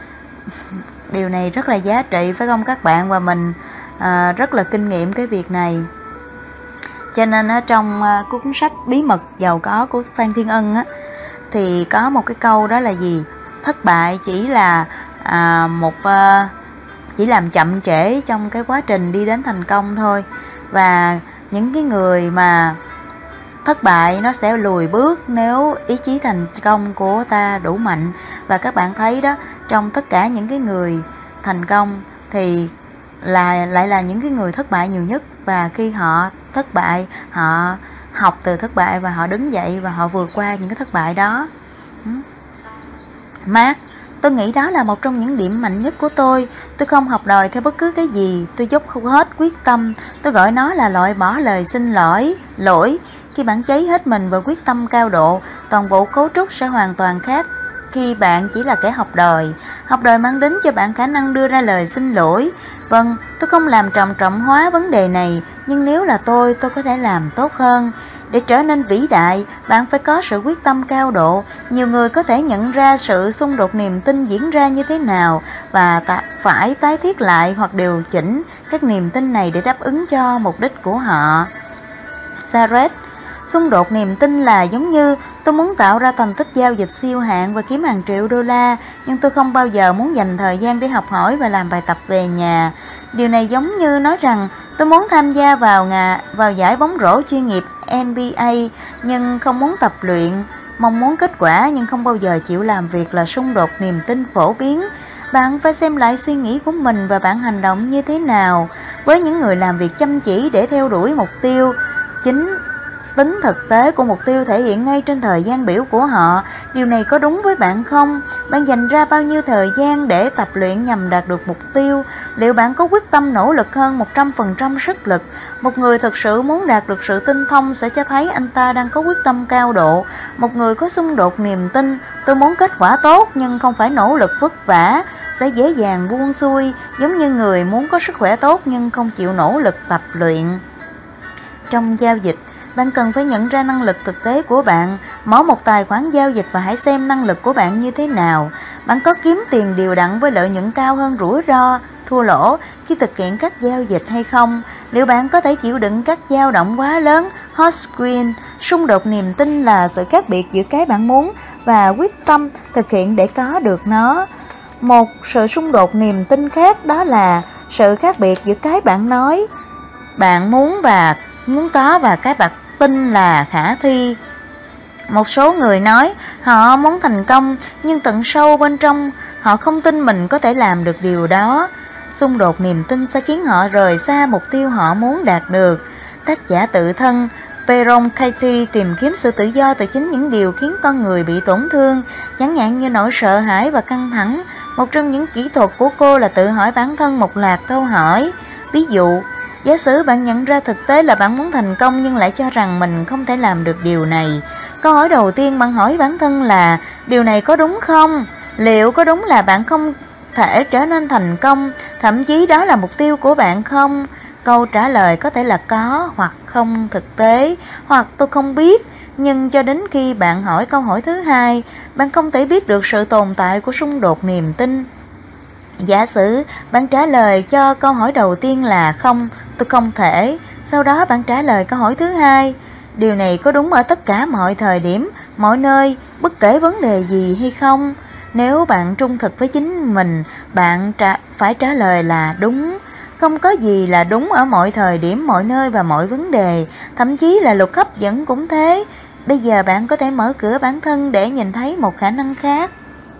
Điều này rất là giá trị phải không các bạn? Và mình à, rất là kinh nghiệm cái việc này. Cho nên á, trong uh, cuốn sách Bí mật giàu có của Phan Thiên Ân á, thì có một cái câu đó là gì? Thất bại chỉ là à, một uh, chỉ làm chậm trễ trong cái quá trình đi đến thành công thôi. Và những cái người mà Thất bại nó sẽ lùi bước nếu ý chí thành công của ta đủ mạnh. Và các bạn thấy đó, trong tất cả những cái người thành công thì là lại là những cái người thất bại nhiều nhất. Và khi họ thất bại, họ học từ thất bại và họ đứng dậy và họ vượt qua những cái thất bại đó. Mark: tôi nghĩ đó là một trong những điểm mạnh nhất của tôi. Tôi không học đòi theo bất cứ cái gì. Tôi dốc không hết quyết tâm. Tôi gọi nó là loại bỏ lời xin lỗi. Lỗi. Khi bạn cháy hết mình và quyết tâm cao độ, toàn bộ cấu trúc sẽ hoàn toàn khác. Khi bạn chỉ là kẻ học đòi, học đòi mang đến cho bạn khả năng đưa ra lời xin lỗi. Vâng, tôi không làm trầm trọng hóa vấn đề này, nhưng nếu là tôi, tôi có thể làm tốt hơn. Để trở nên vĩ đại, bạn phải có sự quyết tâm cao độ. Nhiều người có thể nhận ra sự xung đột niềm tin diễn ra như thế nào và ta phải tái thiết lại hoặc điều chỉnh các niềm tin này để đáp ứng cho mục đích của họ. Sareth: xung đột niềm tin là giống như tôi muốn tạo ra thành tích giao dịch siêu hạng và kiếm hàng triệu đô la, nhưng tôi không bao giờ muốn dành thời gian để học hỏi và làm bài tập về nhà. Điều này giống như nói rằng tôi muốn tham gia vào ngà, vào giải bóng rổ chuyên nghiệp N B A nhưng không muốn tập luyện, mong muốn kết quả nhưng không bao giờ chịu làm việc là xung đột niềm tin phổ biến. Bạn phải xem lại suy nghĩ của mình và bạn hành động như thế nào. Với những người làm việc chăm chỉ để theo đuổi mục tiêu, chính tính thực tế của mục tiêu thể hiện ngay trên thời gian biểu của họ. Điều này có đúng với bạn không? Bạn dành ra bao nhiêu thời gian để tập luyện nhằm đạt được mục tiêu? Liệu bạn có quyết tâm nỗ lực hơn một trăm phần trăm sức lực? Một người thực sự muốn đạt được sự tinh thông sẽ cho thấy anh ta đang có quyết tâm cao độ. Một người có xung đột niềm tin, tôi muốn kết quả tốt nhưng không phải nỗ lực vất vả, sẽ dễ dàng buông xuôi, giống như người muốn có sức khỏe tốt nhưng không chịu nỗ lực tập luyện. Trong giao dịch, bạn cần phải nhận ra năng lực thực tế của bạn. Mở một tài khoản giao dịch và hãy xem năng lực của bạn như thế nào. Bạn có kiếm tiền đều đặn với lợi nhuận cao hơn rủi ro, thua lỗ khi thực hiện các giao dịch hay không? Liệu bạn có thể chịu đựng các dao động quá lớn? Hot Squeen: xung đột niềm tin là sự khác biệt giữa cái bạn muốn và quyết tâm thực hiện để có được nó. Một sự xung đột niềm tin khác đó là sự khác biệt giữa cái bạn nói bạn muốn và muốn có và cái bạn tin là khả thi. Một số người nói họ muốn thành công nhưng tận sâu bên trong họ không tin mình có thể làm được điều đó. Xung đột niềm tin sẽ khiến họ rời xa mục tiêu họ muốn đạt được. Tác giả tự thân Byron Katie tìm kiếm sự tự do từ chính những điều khiến con người bị tổn thương, chẳng hạn như nỗi sợ hãi và căng thẳng. Một trong những kỹ thuật của cô là tự hỏi bản thân một loạt câu hỏi. Ví dụ, giả sử bạn nhận ra thực tế là bạn muốn thành công nhưng lại cho rằng mình không thể làm được điều này. Câu hỏi đầu tiên bạn hỏi bản thân là điều này có đúng không? Liệu có đúng là bạn không thể trở nên thành công, thậm chí đó là mục tiêu của bạn không? Câu trả lời có thể là có hoặc không thực tế, hoặc tôi không biết. Nhưng cho đến khi bạn hỏi câu hỏi thứ hai, bạn không thể biết được sự tồn tại của xung đột niềm tin. Giả sử bạn trả lời cho câu hỏi đầu tiên là không, tôi không thể. Sau đó bạn trả lời câu hỏi thứ hai, điều này có đúng ở tất cả mọi thời điểm, mọi nơi, bất kể vấn đề gì hay không? Nếu bạn trung thực với chính mình, bạn trả, phải trả lời là đúng. Không có gì là đúng ở mọi thời điểm, mọi nơi và mọi vấn đề, thậm chí là luật hấp dẫn cũng thế. Bây giờ bạn có thể mở cửa bản thân để nhìn thấy một khả năng khác.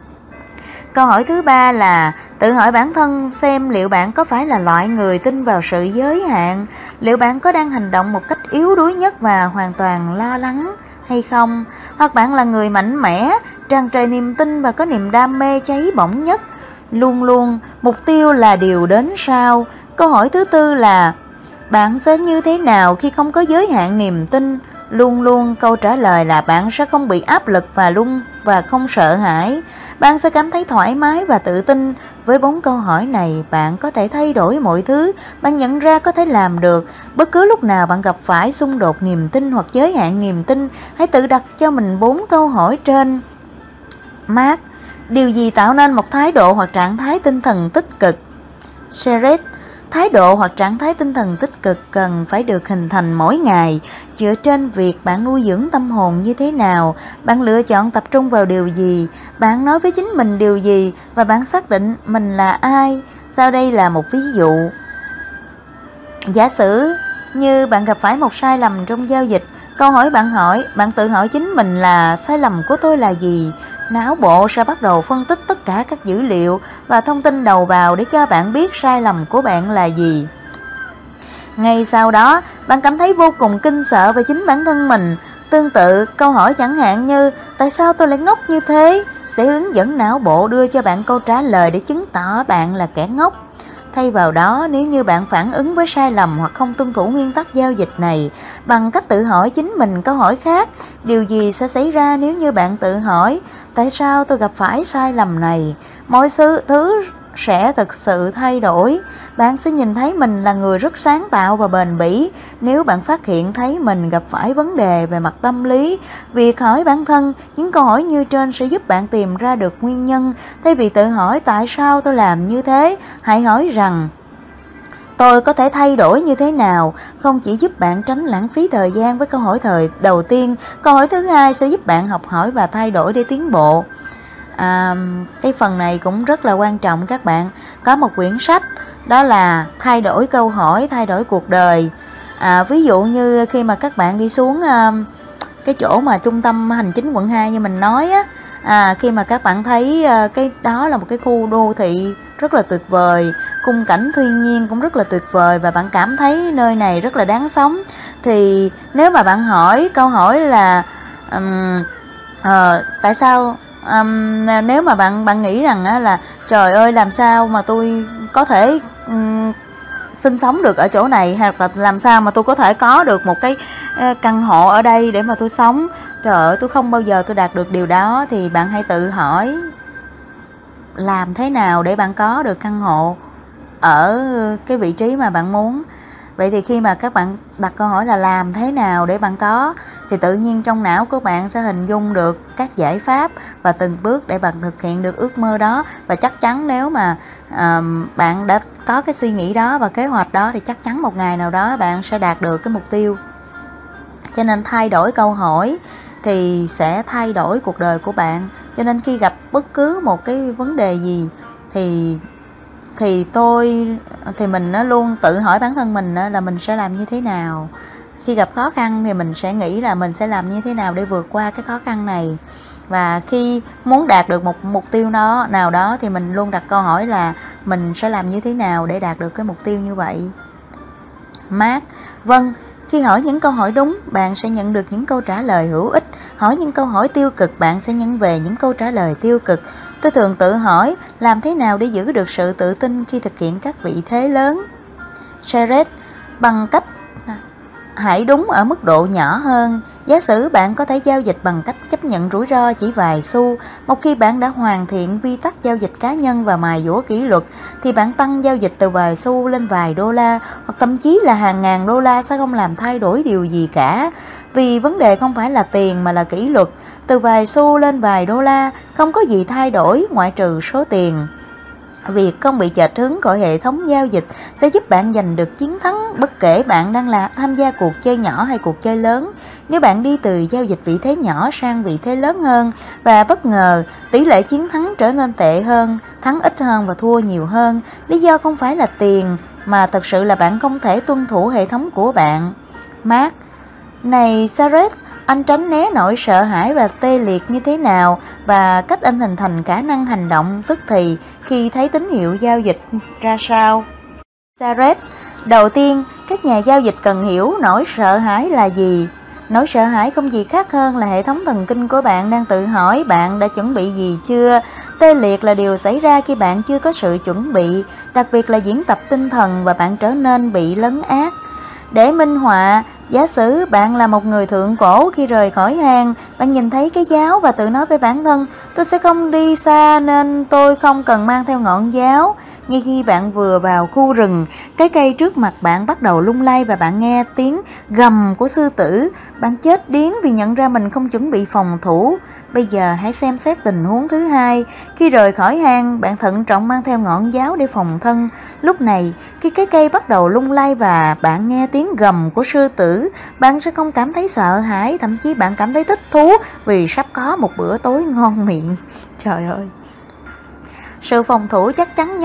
Câu hỏi thứ ba là tự hỏi bản thân xem liệu bạn có phải là loại người tin vào sự giới hạn, liệu bạn có đang hành động một cách yếu đuối nhất và hoàn toàn lo lắng hay không, hoặc bạn là người mạnh mẽ, tràn trề niềm tin và có niềm đam mê cháy bỏng nhất. Luôn luôn mục tiêu là điều đến sau. Câu hỏi thứ tư là bạn sẽ như thế nào khi không có giới hạn niềm tin? Luôn luôn câu trả lời là bạn sẽ không bị áp lực và luôn và không sợ hãi. Bạn sẽ cảm thấy thoải mái và tự tin. Với bốn câu hỏi này, bạn có thể thay đổi mọi thứ bạn nhận ra có thể làm được. Bất cứ lúc nào bạn gặp phải xung đột niềm tin hoặc giới hạn niềm tin, hãy tự đặt cho mình bốn câu hỏi trên. Mark: điều gì tạo nên một thái độ hoặc trạng thái tinh thần tích cực? Sareth: thái độ hoặc trạng thái tinh thần tích cực cần phải được hình thành mỗi ngày, dựa trên việc bạn nuôi dưỡng tâm hồn như thế nào, bạn lựa chọn tập trung vào điều gì, bạn nói với chính mình điều gì và bạn xác định mình là ai. Sau đây là một ví dụ. Giả sử như bạn gặp phải một sai lầm trong giao dịch, Câu hỏi bạn hỏi, bạn tự hỏi chính mình là sai lầm của tôi là gì? Não bộ sẽ bắt đầu phân tích tất cả các dữ liệu và thông tin đầu vào để cho bạn biết sai lầm của bạn là gì. Ngay sau đó, bạn cảm thấy vô cùng kinh sợ về chính bản thân mình. Tương tự, câu hỏi chẳng hạn như tại sao tôi lại ngốc như thế sẽ hướng dẫn não bộ đưa cho bạn câu trả lời để chứng tỏ bạn là kẻ ngốc. Thay vào đó, nếu như bạn phản ứng với sai lầm hoặc không tuân thủ nguyên tắc giao dịch này bằng cách tự hỏi chính mình câu hỏi khác, điều gì sẽ xảy ra nếu như bạn tự hỏi tại sao tôi gặp phải sai lầm này? Mọi sự thứ sẽ thực sự thay đổi. Bạn sẽ nhìn thấy mình là người rất sáng tạo và bền bỉ. Nếu bạn phát hiện thấy mình gặp phải vấn đề về mặt tâm lý, việc hỏi bản thân những câu hỏi như trên sẽ giúp bạn tìm ra được nguyên nhân. Thay vì tự hỏi tại sao tôi làm như thế, hãy hỏi rằng tôi có thể thay đổi như thế nào. Không chỉ giúp bạn tránh lãng phí thời gian với câu hỏi thời đầu tiên, câu hỏi thứ hai sẽ giúp bạn học hỏi và thay đổi để tiến bộ. À, cái phần này cũng rất là quan trọng các bạn. Có một quyển sách đó là Thay đổi câu hỏi, thay đổi cuộc đời. À, ví dụ như khi mà các bạn đi xuống à, cái chỗ mà trung tâm hành chính quận hai như mình nói á, à, khi mà các bạn thấy à, cái đó là một cái khu đô thị rất là tuyệt vời, khung cảnh thiên nhiên cũng rất là tuyệt vời và bạn cảm thấy nơi này rất là đáng sống, thì nếu mà bạn hỏi câu hỏi là um, uh, tại sao Um, nếu mà bạn bạn nghĩ rằng á, là trời ơi làm sao mà tôi có thể um, sinh sống được ở chỗ này, hoặc là làm sao mà tôi có thể có được một cái uh, căn hộ ở đây để mà tôi sống, trời ơi tôi không bao giờ tôi đạt được điều đó, thì bạn hãy tự hỏi làm thế nào để bạn có được căn hộ ở cái vị trí mà bạn muốn. Vậy thì khi mà các bạn đặt câu hỏi là làm thế nào để bạn có, thì tự nhiên trong não của bạn sẽ hình dung được các giải pháp và từng bước để bạn thực hiện được ước mơ đó. Và chắc chắn nếu mà uh, bạn đã có cái suy nghĩ đó và kế hoạch đó thì chắc chắn một ngày nào đó bạn sẽ đạt được cái mục tiêu. Cho nên thay đổi câu hỏi thì sẽ thay đổi cuộc đời của bạn. Cho nên khi gặp bất cứ một cái vấn đề gì thì thì tôi thì mình nó luôn tự hỏi bản thân mình là mình sẽ làm như thế nào. Khi gặp khó khăn thì mình sẽ nghĩ là mình sẽ làm như thế nào để vượt qua cái khó khăn này. Và khi muốn đạt được một mục tiêu đó nào đó thì mình luôn đặt câu hỏi là mình sẽ làm như thế nào để đạt được cái mục tiêu như vậy. Mark: Vâng, khi hỏi những câu hỏi đúng, bạn sẽ nhận được những câu trả lời hữu ích. Hỏi những câu hỏi tiêu cực, bạn sẽ nhận về những câu trả lời tiêu cực. Tôi thường tự hỏi làm thế nào để giữ được sự tự tin khi thực hiện các vị thế lớn. Jared: Bằng cách hãy đúng ở mức độ nhỏ hơn. Giả sử bạn có thể giao dịch bằng cách chấp nhận rủi ro chỉ vài xu. Một khi bạn đã hoàn thiện quy tắc giao dịch cá nhân và mài dũa kỷ luật, thì bạn tăng giao dịch từ vài xu lên vài đô la, hoặc thậm chí là hàng ngàn đô la sẽ không làm thay đổi điều gì cả. Vì vấn đề không phải là tiền mà là kỷ luật. Từ vài xu lên vài đô la, không có gì thay đổi ngoại trừ số tiền. Việc không bị chệch hướng khỏi hệ thống giao dịch sẽ giúp bạn giành được chiến thắng bất kể bạn đang là tham gia cuộc chơi nhỏ hay cuộc chơi lớn. Nếu bạn đi từ giao dịch vị thế nhỏ sang vị thế lớn hơn và bất ngờ tỷ lệ chiến thắng trở nên tệ hơn, thắng ít hơn và thua nhiều hơn, lý do không phải là tiền mà thật sự là bạn không thể tuân thủ hệ thống của bạn. Mark: Này Jared, anh tránh né nỗi sợ hãi và tê liệt như thế nào, và cách anh hình thành khả năng hành động tức thì khi thấy tín hiệu giao dịch ra sao? Jared: Đầu tiên, các nhà giao dịch cần hiểu nỗi sợ hãi là gì. Nỗi sợ hãi không gì khác hơn là hệ thống thần kinh của bạn đang tự hỏi bạn đã chuẩn bị gì chưa. Tê liệt là điều xảy ra khi bạn chưa có sự chuẩn bị, đặc biệt là diễn tập tinh thần và bạn trở nên bị lấn át. Để minh họa, giả sử bạn là một người thượng cổ, khi rời khỏi hang, bạn nhìn thấy cái giáo và tự nói với bản thân, tôi sẽ không đi xa nên tôi không cần mang theo ngọn giáo. Ngay khi bạn vừa vào khu rừng, cái cây trước mặt bạn bắt đầu lung lay và bạn nghe tiếng gầm của sư tử. Bạn chết điếng vì nhận ra mình không chuẩn bị phòng thủ. Bây giờ hãy xem xét tình huống thứ hai. Khi rời khỏi hang, bạn thận trọng mang theo ngọn giáo để phòng thân. Lúc này, khi cái cây bắt đầu lung lay và bạn nghe tiếng gầm của sư tử, bạn sẽ không cảm thấy sợ hãi, thậm chí bạn cảm thấy thích thú vì sắp có một bữa tối ngon miệng. Trời ơi! Sự phòng thủ chắc chắn nhất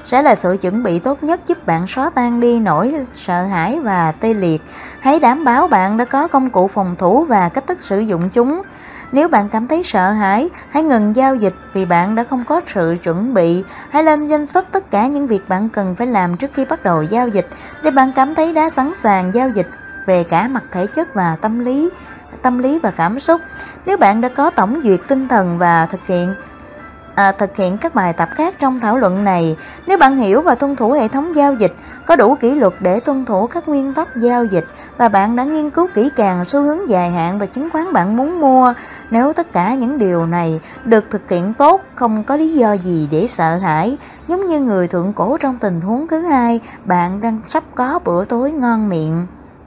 sẽ là sự chuẩn bị tốt nhất giúp bạn xóa tan đi nỗi sợ hãi và tê liệt. Hãy đảm bảo bạn đã có công cụ phòng thủ và cách thức sử dụng chúng. Nếu bạn cảm thấy sợ hãi, hãy ngừng giao dịch vì bạn đã không có sự chuẩn bị. Hãy lên danh sách tất cả những việc bạn cần phải làm trước khi bắt đầu giao dịch để bạn cảm thấy đã sẵn sàng giao dịch về cả mặt thể chất và tâm lý, tâm lý và cảm xúc. Nếu bạn đã có tổng duyệt tinh thần và thực hiện À, thực hiện các bài tập khác trong thảo luận này, nếu bạn hiểu và tuân thủ hệ thống giao dịch, có đủ kỷ luật để tuân thủ các nguyên tắc giao dịch và bạn đã nghiên cứu kỹ càng xu hướng dài hạn và chứng khoán bạn muốn mua, nếu tất cả những điều này được thực hiện tốt, không có lý do gì để sợ hãi. Giống như người thượng cổ trong tình huống thứ hai, bạn đang sắp có bữa tối ngon miệng.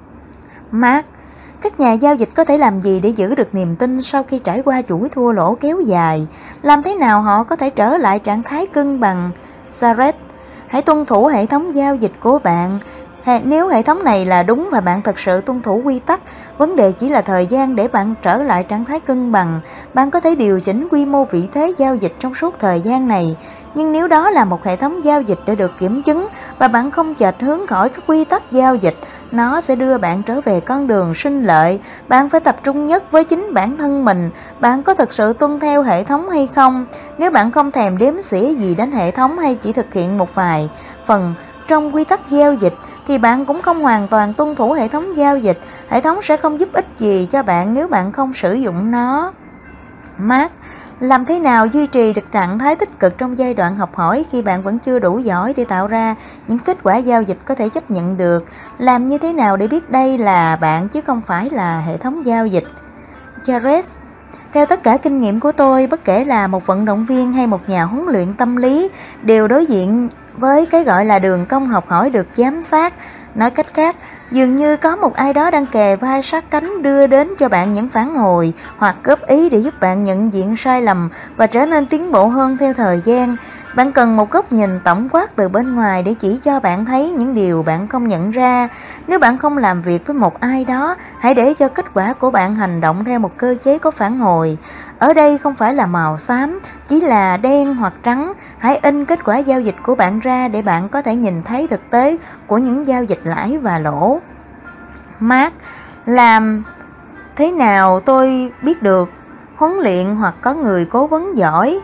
Mark: các nhà giao dịch có thể làm gì để giữ được niềm tin sau khi trải qua chuỗi thua lỗ kéo dài? Làm thế nào họ có thể trở lại trạng thái cân bằng? Sareth: hãy tuân thủ hệ thống giao dịch của bạn. Nếu hệ thống này là đúng và bạn thực sự tuân thủ quy tắc, vấn đề chỉ là thời gian để bạn trở lại trạng thái cân bằng. Bạn có thể điều chỉnh quy mô vị thế giao dịch trong suốt thời gian này. Nhưng nếu đó là một hệ thống giao dịch đã được kiểm chứng và bạn không chệch hướng khỏi các quy tắc giao dịch, nó sẽ đưa bạn trở về con đường sinh lợi. Bạn phải tập trung nhất với chính bản thân mình. Bạn có thực sự tuân theo hệ thống hay không? Nếu bạn không thèm đếm xỉa gì đến hệ thống hay chỉ thực hiện một vài phần trong quy tắc giao dịch, thì bạn cũng không hoàn toàn tuân thủ hệ thống giao dịch. Hệ thống sẽ không giúp ích gì cho bạn nếu bạn không sử dụng nó. Mark: làm thế nào duy trì được trạng thái tích cực trong giai đoạn học hỏi khi bạn vẫn chưa đủ giỏi để tạo ra những kết quả giao dịch có thể chấp nhận được? Làm như thế nào để biết đây là bạn chứ không phải là hệ thống giao dịch? Jared: theo tất cả kinh nghiệm của tôi, bất kể là một vận động viên hay một nhà huấn luyện tâm lý đều đối diện với cái gọi là đường cong học hỏi được giám sát. Nói cách khác, dường như có một ai đó đang kề vai sát cánh đưa đến cho bạn những phản hồi hoặc góp ý để giúp bạn nhận diện sai lầm và trở nên tiến bộ hơn theo thời gian. Bạn cần một góc nhìn tổng quát từ bên ngoài để chỉ cho bạn thấy những điều bạn không nhận ra. Nếu bạn không làm việc với một ai đó, hãy để cho kết quả của bạn hành động theo một cơ chế có phản hồi. Ở đây không phải là màu xám, chỉ là đen hoặc trắng. Hãy in kết quả giao dịch của bạn ra để bạn có thể nhìn thấy thực tế của những giao dịch lãi và lỗ. Mark: làm thế nào tôi biết được huấn luyện hoặc có người cố vấn giỏi?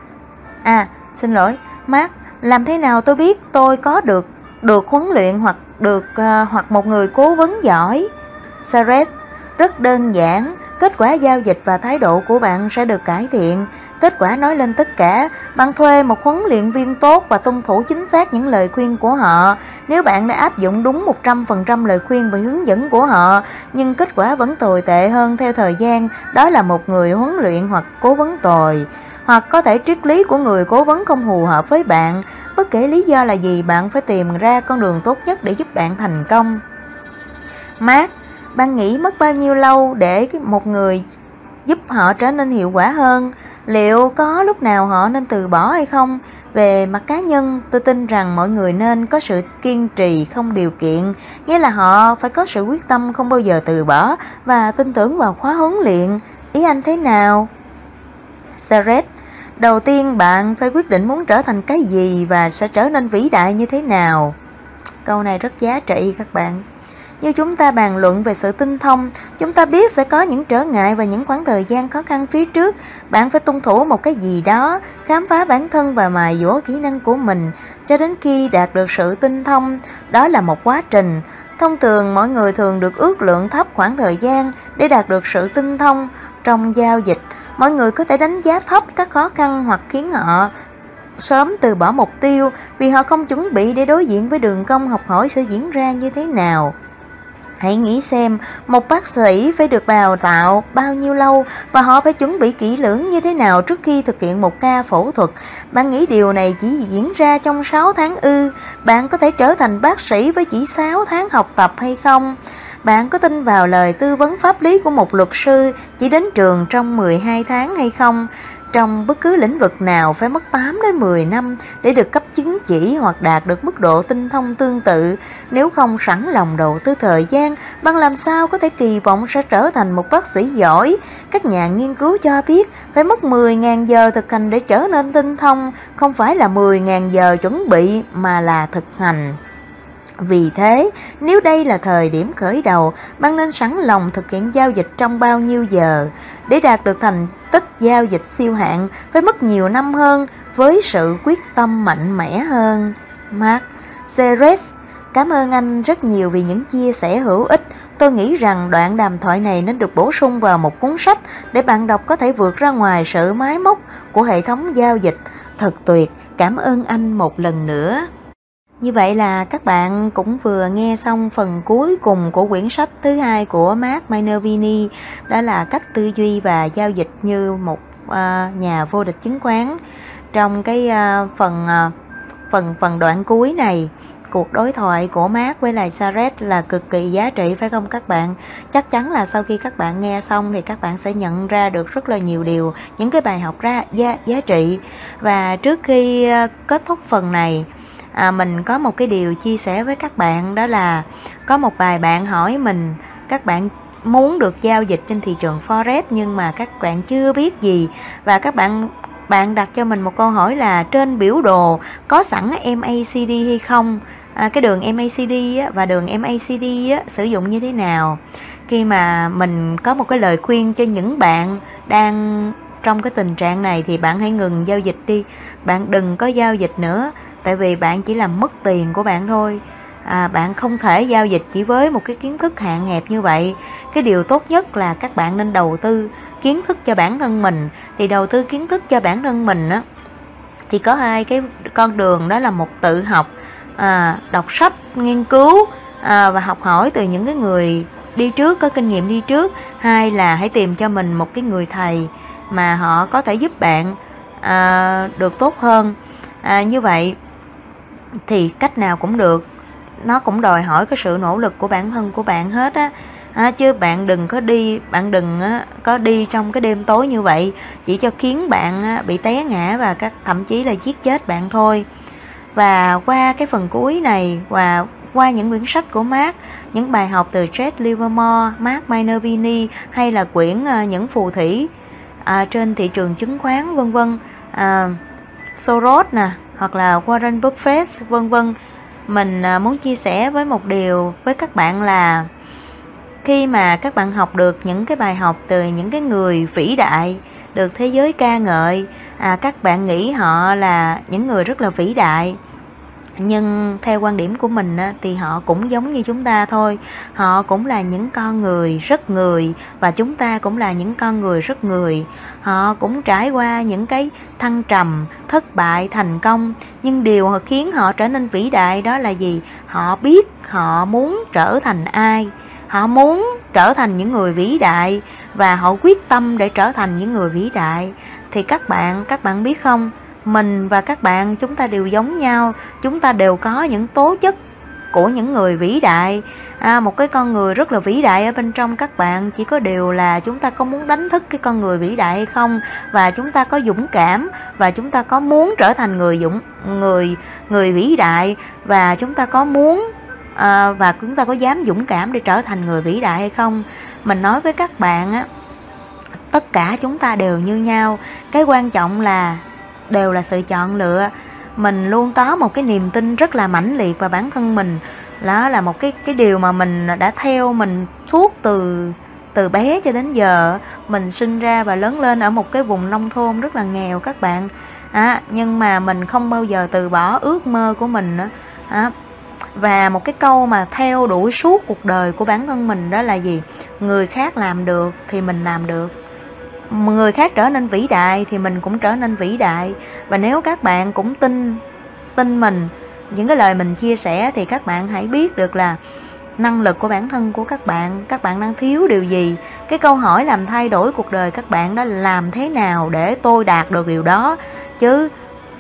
À, xin lỗi, Mark, làm thế nào tôi biết tôi có được được huấn luyện hoặc được uh, hoặc một người cố vấn giỏi? Sareth: rất đơn giản, kết quả giao dịch và thái độ của bạn sẽ được cải thiện. Kết quả nói lên tất cả. Bạn thuê một huấn luyện viên tốt và tuân thủ chính xác những lời khuyên của họ. Nếu bạn đã áp dụng đúng một trăm phần trăm lời khuyên và hướng dẫn của họ, nhưng kết quả vẫn tồi tệ hơn theo thời gian, đó là một người huấn luyện hoặc cố vấn tồi. Hoặc có thể triết lý của người cố vấn không phù hợp với bạn. Bất kể lý do là gì, bạn phải tìm ra con đường tốt nhất để giúp bạn thành công. Mark: bạn nghĩ mất bao nhiêu lâu để một người giúp họ trở nên hiệu quả hơn? Liệu có lúc nào họ nên từ bỏ hay không? Về mặt cá nhân, tôi tin rằng mọi người nên có sự kiên trì không điều kiện, nghĩa là họ phải có sự quyết tâm không bao giờ từ bỏ và tin tưởng vào khóa huấn luyện. Ý anh thế nào? Sareth: đầu tiên bạn phải quyết định muốn trở thành cái gì và sẽ trở nên vĩ đại như thế nào. Câu này rất giá trị các bạn. Như chúng ta bàn luận về sự tinh thông, chúng ta biết sẽ có những trở ngại và những khoảng thời gian khó khăn phía trước. Bạn phải tuân thủ một cái gì đó, khám phá bản thân và mài dũa kỹ năng của mình cho đến khi đạt được sự tinh thông. Đó là một quá trình. Thông thường, mọi người thường được ước lượng thấp khoảng thời gian để đạt được sự tinh thông. Trong giao dịch, mọi người có thể đánh giá thấp các khó khăn hoặc khiến họ sớm từ bỏ mục tiêu vì họ không chuẩn bị để đối diện với đường cong học hỏi sẽ diễn ra như thế nào. Hãy nghĩ xem, một bác sĩ phải được đào tạo bao nhiêu lâu và họ phải chuẩn bị kỹ lưỡng như thế nào trước khi thực hiện một ca phẫu thuật. Bạn nghĩ điều này chỉ diễn ra trong sáu tháng ư? Bạn có thể trở thành bác sĩ với chỉ sáu tháng học tập hay không? Bạn có tin vào lời tư vấn pháp lý của một luật sư chỉ đến trường trong mười hai tháng hay không? trong bất cứ lĩnh vực nào phải mất tám đến mười năm để được cấp chứng chỉ hoặc đạt được mức độ tinh thông tương tự. Nếu không sẵn lòng đầu tư thời gian, bạn làm sao có thể kỳ vọng sẽ trở thành một bác sĩ giỏi? Các nhà nghiên cứu cho biết phải mất mười nghìn giờ thực hành để trở nên tinh thông, không phải là mười nghìn giờ chuẩn bị mà là thực hành. Vì thế, nếu đây là thời điểm khởi đầu, bạn nên sẵn lòng thực hiện giao dịch trong bao nhiêu giờ. Để đạt được thành tích giao dịch siêu hạng, phải mất nhiều năm hơn với sự quyết tâm mạnh mẽ hơn. Mark Seres, cảm ơn anh rất nhiều vì những chia sẻ hữu ích. Tôi nghĩ rằng đoạn đàm thoại này nên được bổ sung vào một cuốn sách để bạn đọc có thể vượt ra ngoài sự máy móc của hệ thống giao dịch. Thật tuyệt, cảm ơn anh một lần nữa. Như vậy là các bạn cũng vừa nghe xong phần cuối cùng của quyển sách thứ hai của Mark Minervini, đó là cách tư duy và giao dịch như một uh, nhà vô địch chứng khoán. Trong cái uh, phần uh, phần phần đoạn cuối này, cuộc đối thoại của Mark với lại Seres là cực kỳ giá trị, phải không các bạn? Chắc chắn là sau khi các bạn nghe xong thì các bạn sẽ nhận ra được rất là nhiều điều, những cái bài học ra giá, giá trị. Và trước khi uh, kết thúc phần này, À, mình có một cái điều chia sẻ với các bạn, đó là có một vài bạn hỏi mình, các bạn muốn được giao dịch trên thị trường Forex nhưng mà các bạn chưa biết gì, và các bạn bạn đặt cho mình một câu hỏi là trên biểu đồ có sẵn em a xê đê hay không, à, cái đường em a xê đê á, và đường em a xê đê á, sử dụng như thế nào. Khi mà mình có một cái lời khuyên cho những bạn đang trong cái tình trạng này thì bạn hãy ngừng giao dịch đi, bạn đừng có giao dịch nữa. Tại vì bạn chỉ làm mất tiền của bạn thôi. à, Bạn không thể giao dịch chỉ với một cái kiến thức hạn hẹp như vậy. Cái điều tốt nhất là các bạn nên đầu tư kiến thức cho bản thân mình. Thì đầu tư kiến thức cho bản thân mình á, thì có hai cái con đường, đó là một tự học, à, đọc sách, nghiên cứu à, và học hỏi từ những cái người đi trước, có kinh nghiệm đi trước. Hai là hãy tìm cho mình một cái người thầy mà họ có thể giúp bạn à, được tốt hơn. à, Như vậy thì cách nào cũng được, nó cũng đòi hỏi cái sự nỗ lực của bản thân của bạn hết á. À, chứ bạn đừng có đi bạn đừng á, có đi trong cái đêm tối như vậy, chỉ cho khiến bạn á, bị té ngã và các thậm chí là giết chết bạn thôi. Và qua cái phần cuối này và qua những quyển sách của Mark, những bài học từ Jesse Livermore, Mark Minervini, hay là quyển uh, những phù thủy uh, trên thị trường chứng khoán vân vân, uh, Soros nè, hoặc là Warren Buffett vân vân, mình uh, muốn chia sẻ với một điều với các bạn là khi mà các bạn học được những cái bài học từ những cái người vĩ đại được thế giới ca ngợi, à, các bạn nghĩ họ là những người rất là vĩ đại, nhưng theo quan điểm của mình á, thì họ cũng giống như chúng ta thôi. Họ cũng là những con người rất người, và chúng ta cũng là những con người rất người. Họ cũng trải qua những cái thăng trầm, thất bại, thành công, nhưng điều khiến họ trở nên vĩ đại đó là gì? Họ biết họ muốn trở thành ai. Họ muốn trở thành những người vĩ đại và họ quyết tâm để trở thành những người vĩ đại. Thì các bạn, các bạn biết không, mình và các bạn chúng ta đều giống nhau, chúng ta đều có những tố chất của những người vĩ đại. À, một cái con người rất là vĩ đại ở bên trong các bạn, chỉ có điều là chúng ta có muốn đánh thức cái con người vĩ đại hay không, và chúng ta có dũng cảm, và chúng ta có muốn trở thành người dũng người người vĩ đại, và chúng ta có muốn à, và chúng ta có dám dũng cảm để trở thành người vĩ đại hay không. Mình nói với các bạn á, tất cả chúng ta đều như nhau, cái quan trọng là đều là sự chọn lựa. Mình luôn có một cái niềm tin rất là mãnh liệt vào bản thân mình, đó là một cái cái điều mà mình đã theo mình suốt từ từ bé cho đến giờ. Mình sinh ra và lớn lên ở một cái vùng nông thôn rất là nghèo các bạn, à, nhưng mà mình không bao giờ từ bỏ ước mơ của mình đó. À, và một cái câu mà theo đuổi suốt cuộc đời của bản thân mình đó là gì? Người khác làm được thì mình làm được, người khác trở nên vĩ đại thì mình cũng trở nên vĩ đại. Và nếu các bạn cũng tin tin mình, những cái lời mình chia sẻ, thì các bạn hãy biết được là năng lực của bản thân của các bạn, các bạn đang thiếu điều gì. Cái câu hỏi làm thay đổi cuộc đời các bạn đó là làm thế nào để tôi đạt được điều đó, chứ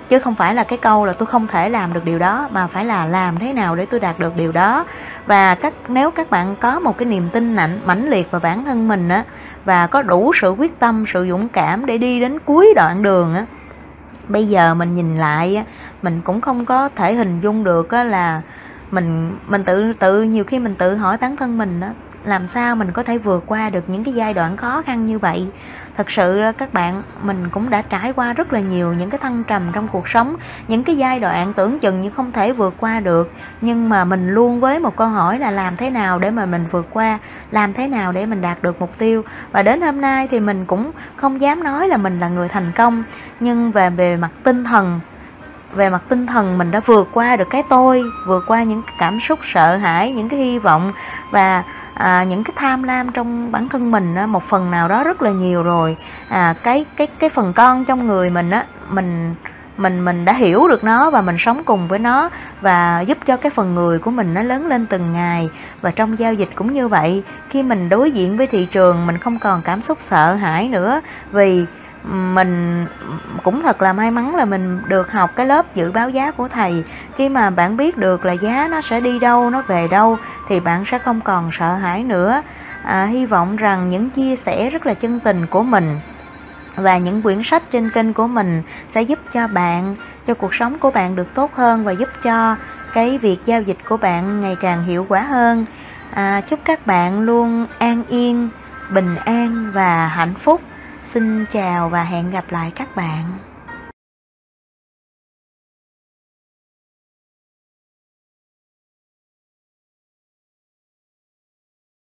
chứ không phải là cái câu là tôi không thể làm được điều đó, mà phải là làm thế nào để tôi đạt được điều đó. Và các nếu các bạn có một cái niềm tin nạnh mãnh liệt vào bản thân mình á, và có đủ sự quyết tâm, sự dũng cảm để đi đến cuối đoạn đường á, bây giờ mình nhìn lại á, mình cũng không có thể hình dung được á là mình mình tự tự nhiều khi mình tự hỏi bản thân mình á, làm sao mình có thể vượt qua được những cái giai đoạn khó khăn như vậy. Thật sự các bạn, mình cũng đã trải qua rất là nhiều những cái thăng trầm trong cuộc sống, những cái giai đoạn tưởng chừng như không thể vượt qua được, nhưng mà mình luôn với một câu hỏi là làm thế nào để mà mình vượt qua, làm thế nào để mình đạt được mục tiêu. Và đến hôm nay thì mình cũng không dám nói là mình là người thành công, nhưng về về mặt tinh thần về mặt tinh thần mình đã vượt qua được cái tôi, vượt qua những cái cảm xúc sợ hãi, những cái hy vọng và à, những cái tham lam trong bản thân mình á, một phần nào đó rất là nhiều rồi. À, cái cái cái phần con trong người mình á, mình mình mình đã hiểu được nó và mình sống cùng với nó, và giúp cho cái phần người của mình nó lớn lên từng ngày. Và trong giao dịch cũng như vậy, khi mình đối diện với thị trường, mình không còn cảm xúc sợ hãi nữa, vì mình cũng thật là may mắn là mình được học cái lớp dự báo giá của thầy. Khi mà bạn biết được là giá nó sẽ đi đâu, nó về đâu, thì bạn sẽ không còn sợ hãi nữa. À, hy vọng rằng những chia sẻ rất là chân tình của mình và những quyển sách trên kênh của mình sẽ giúp cho bạn, cho cuộc sống của bạn được tốt hơn, và giúp cho cái việc giao dịch của bạn ngày càng hiệu quả hơn. À, chúc các bạn luôn an yên, bình an và hạnh phúc. Xin chào và hẹn gặp lại các bạn.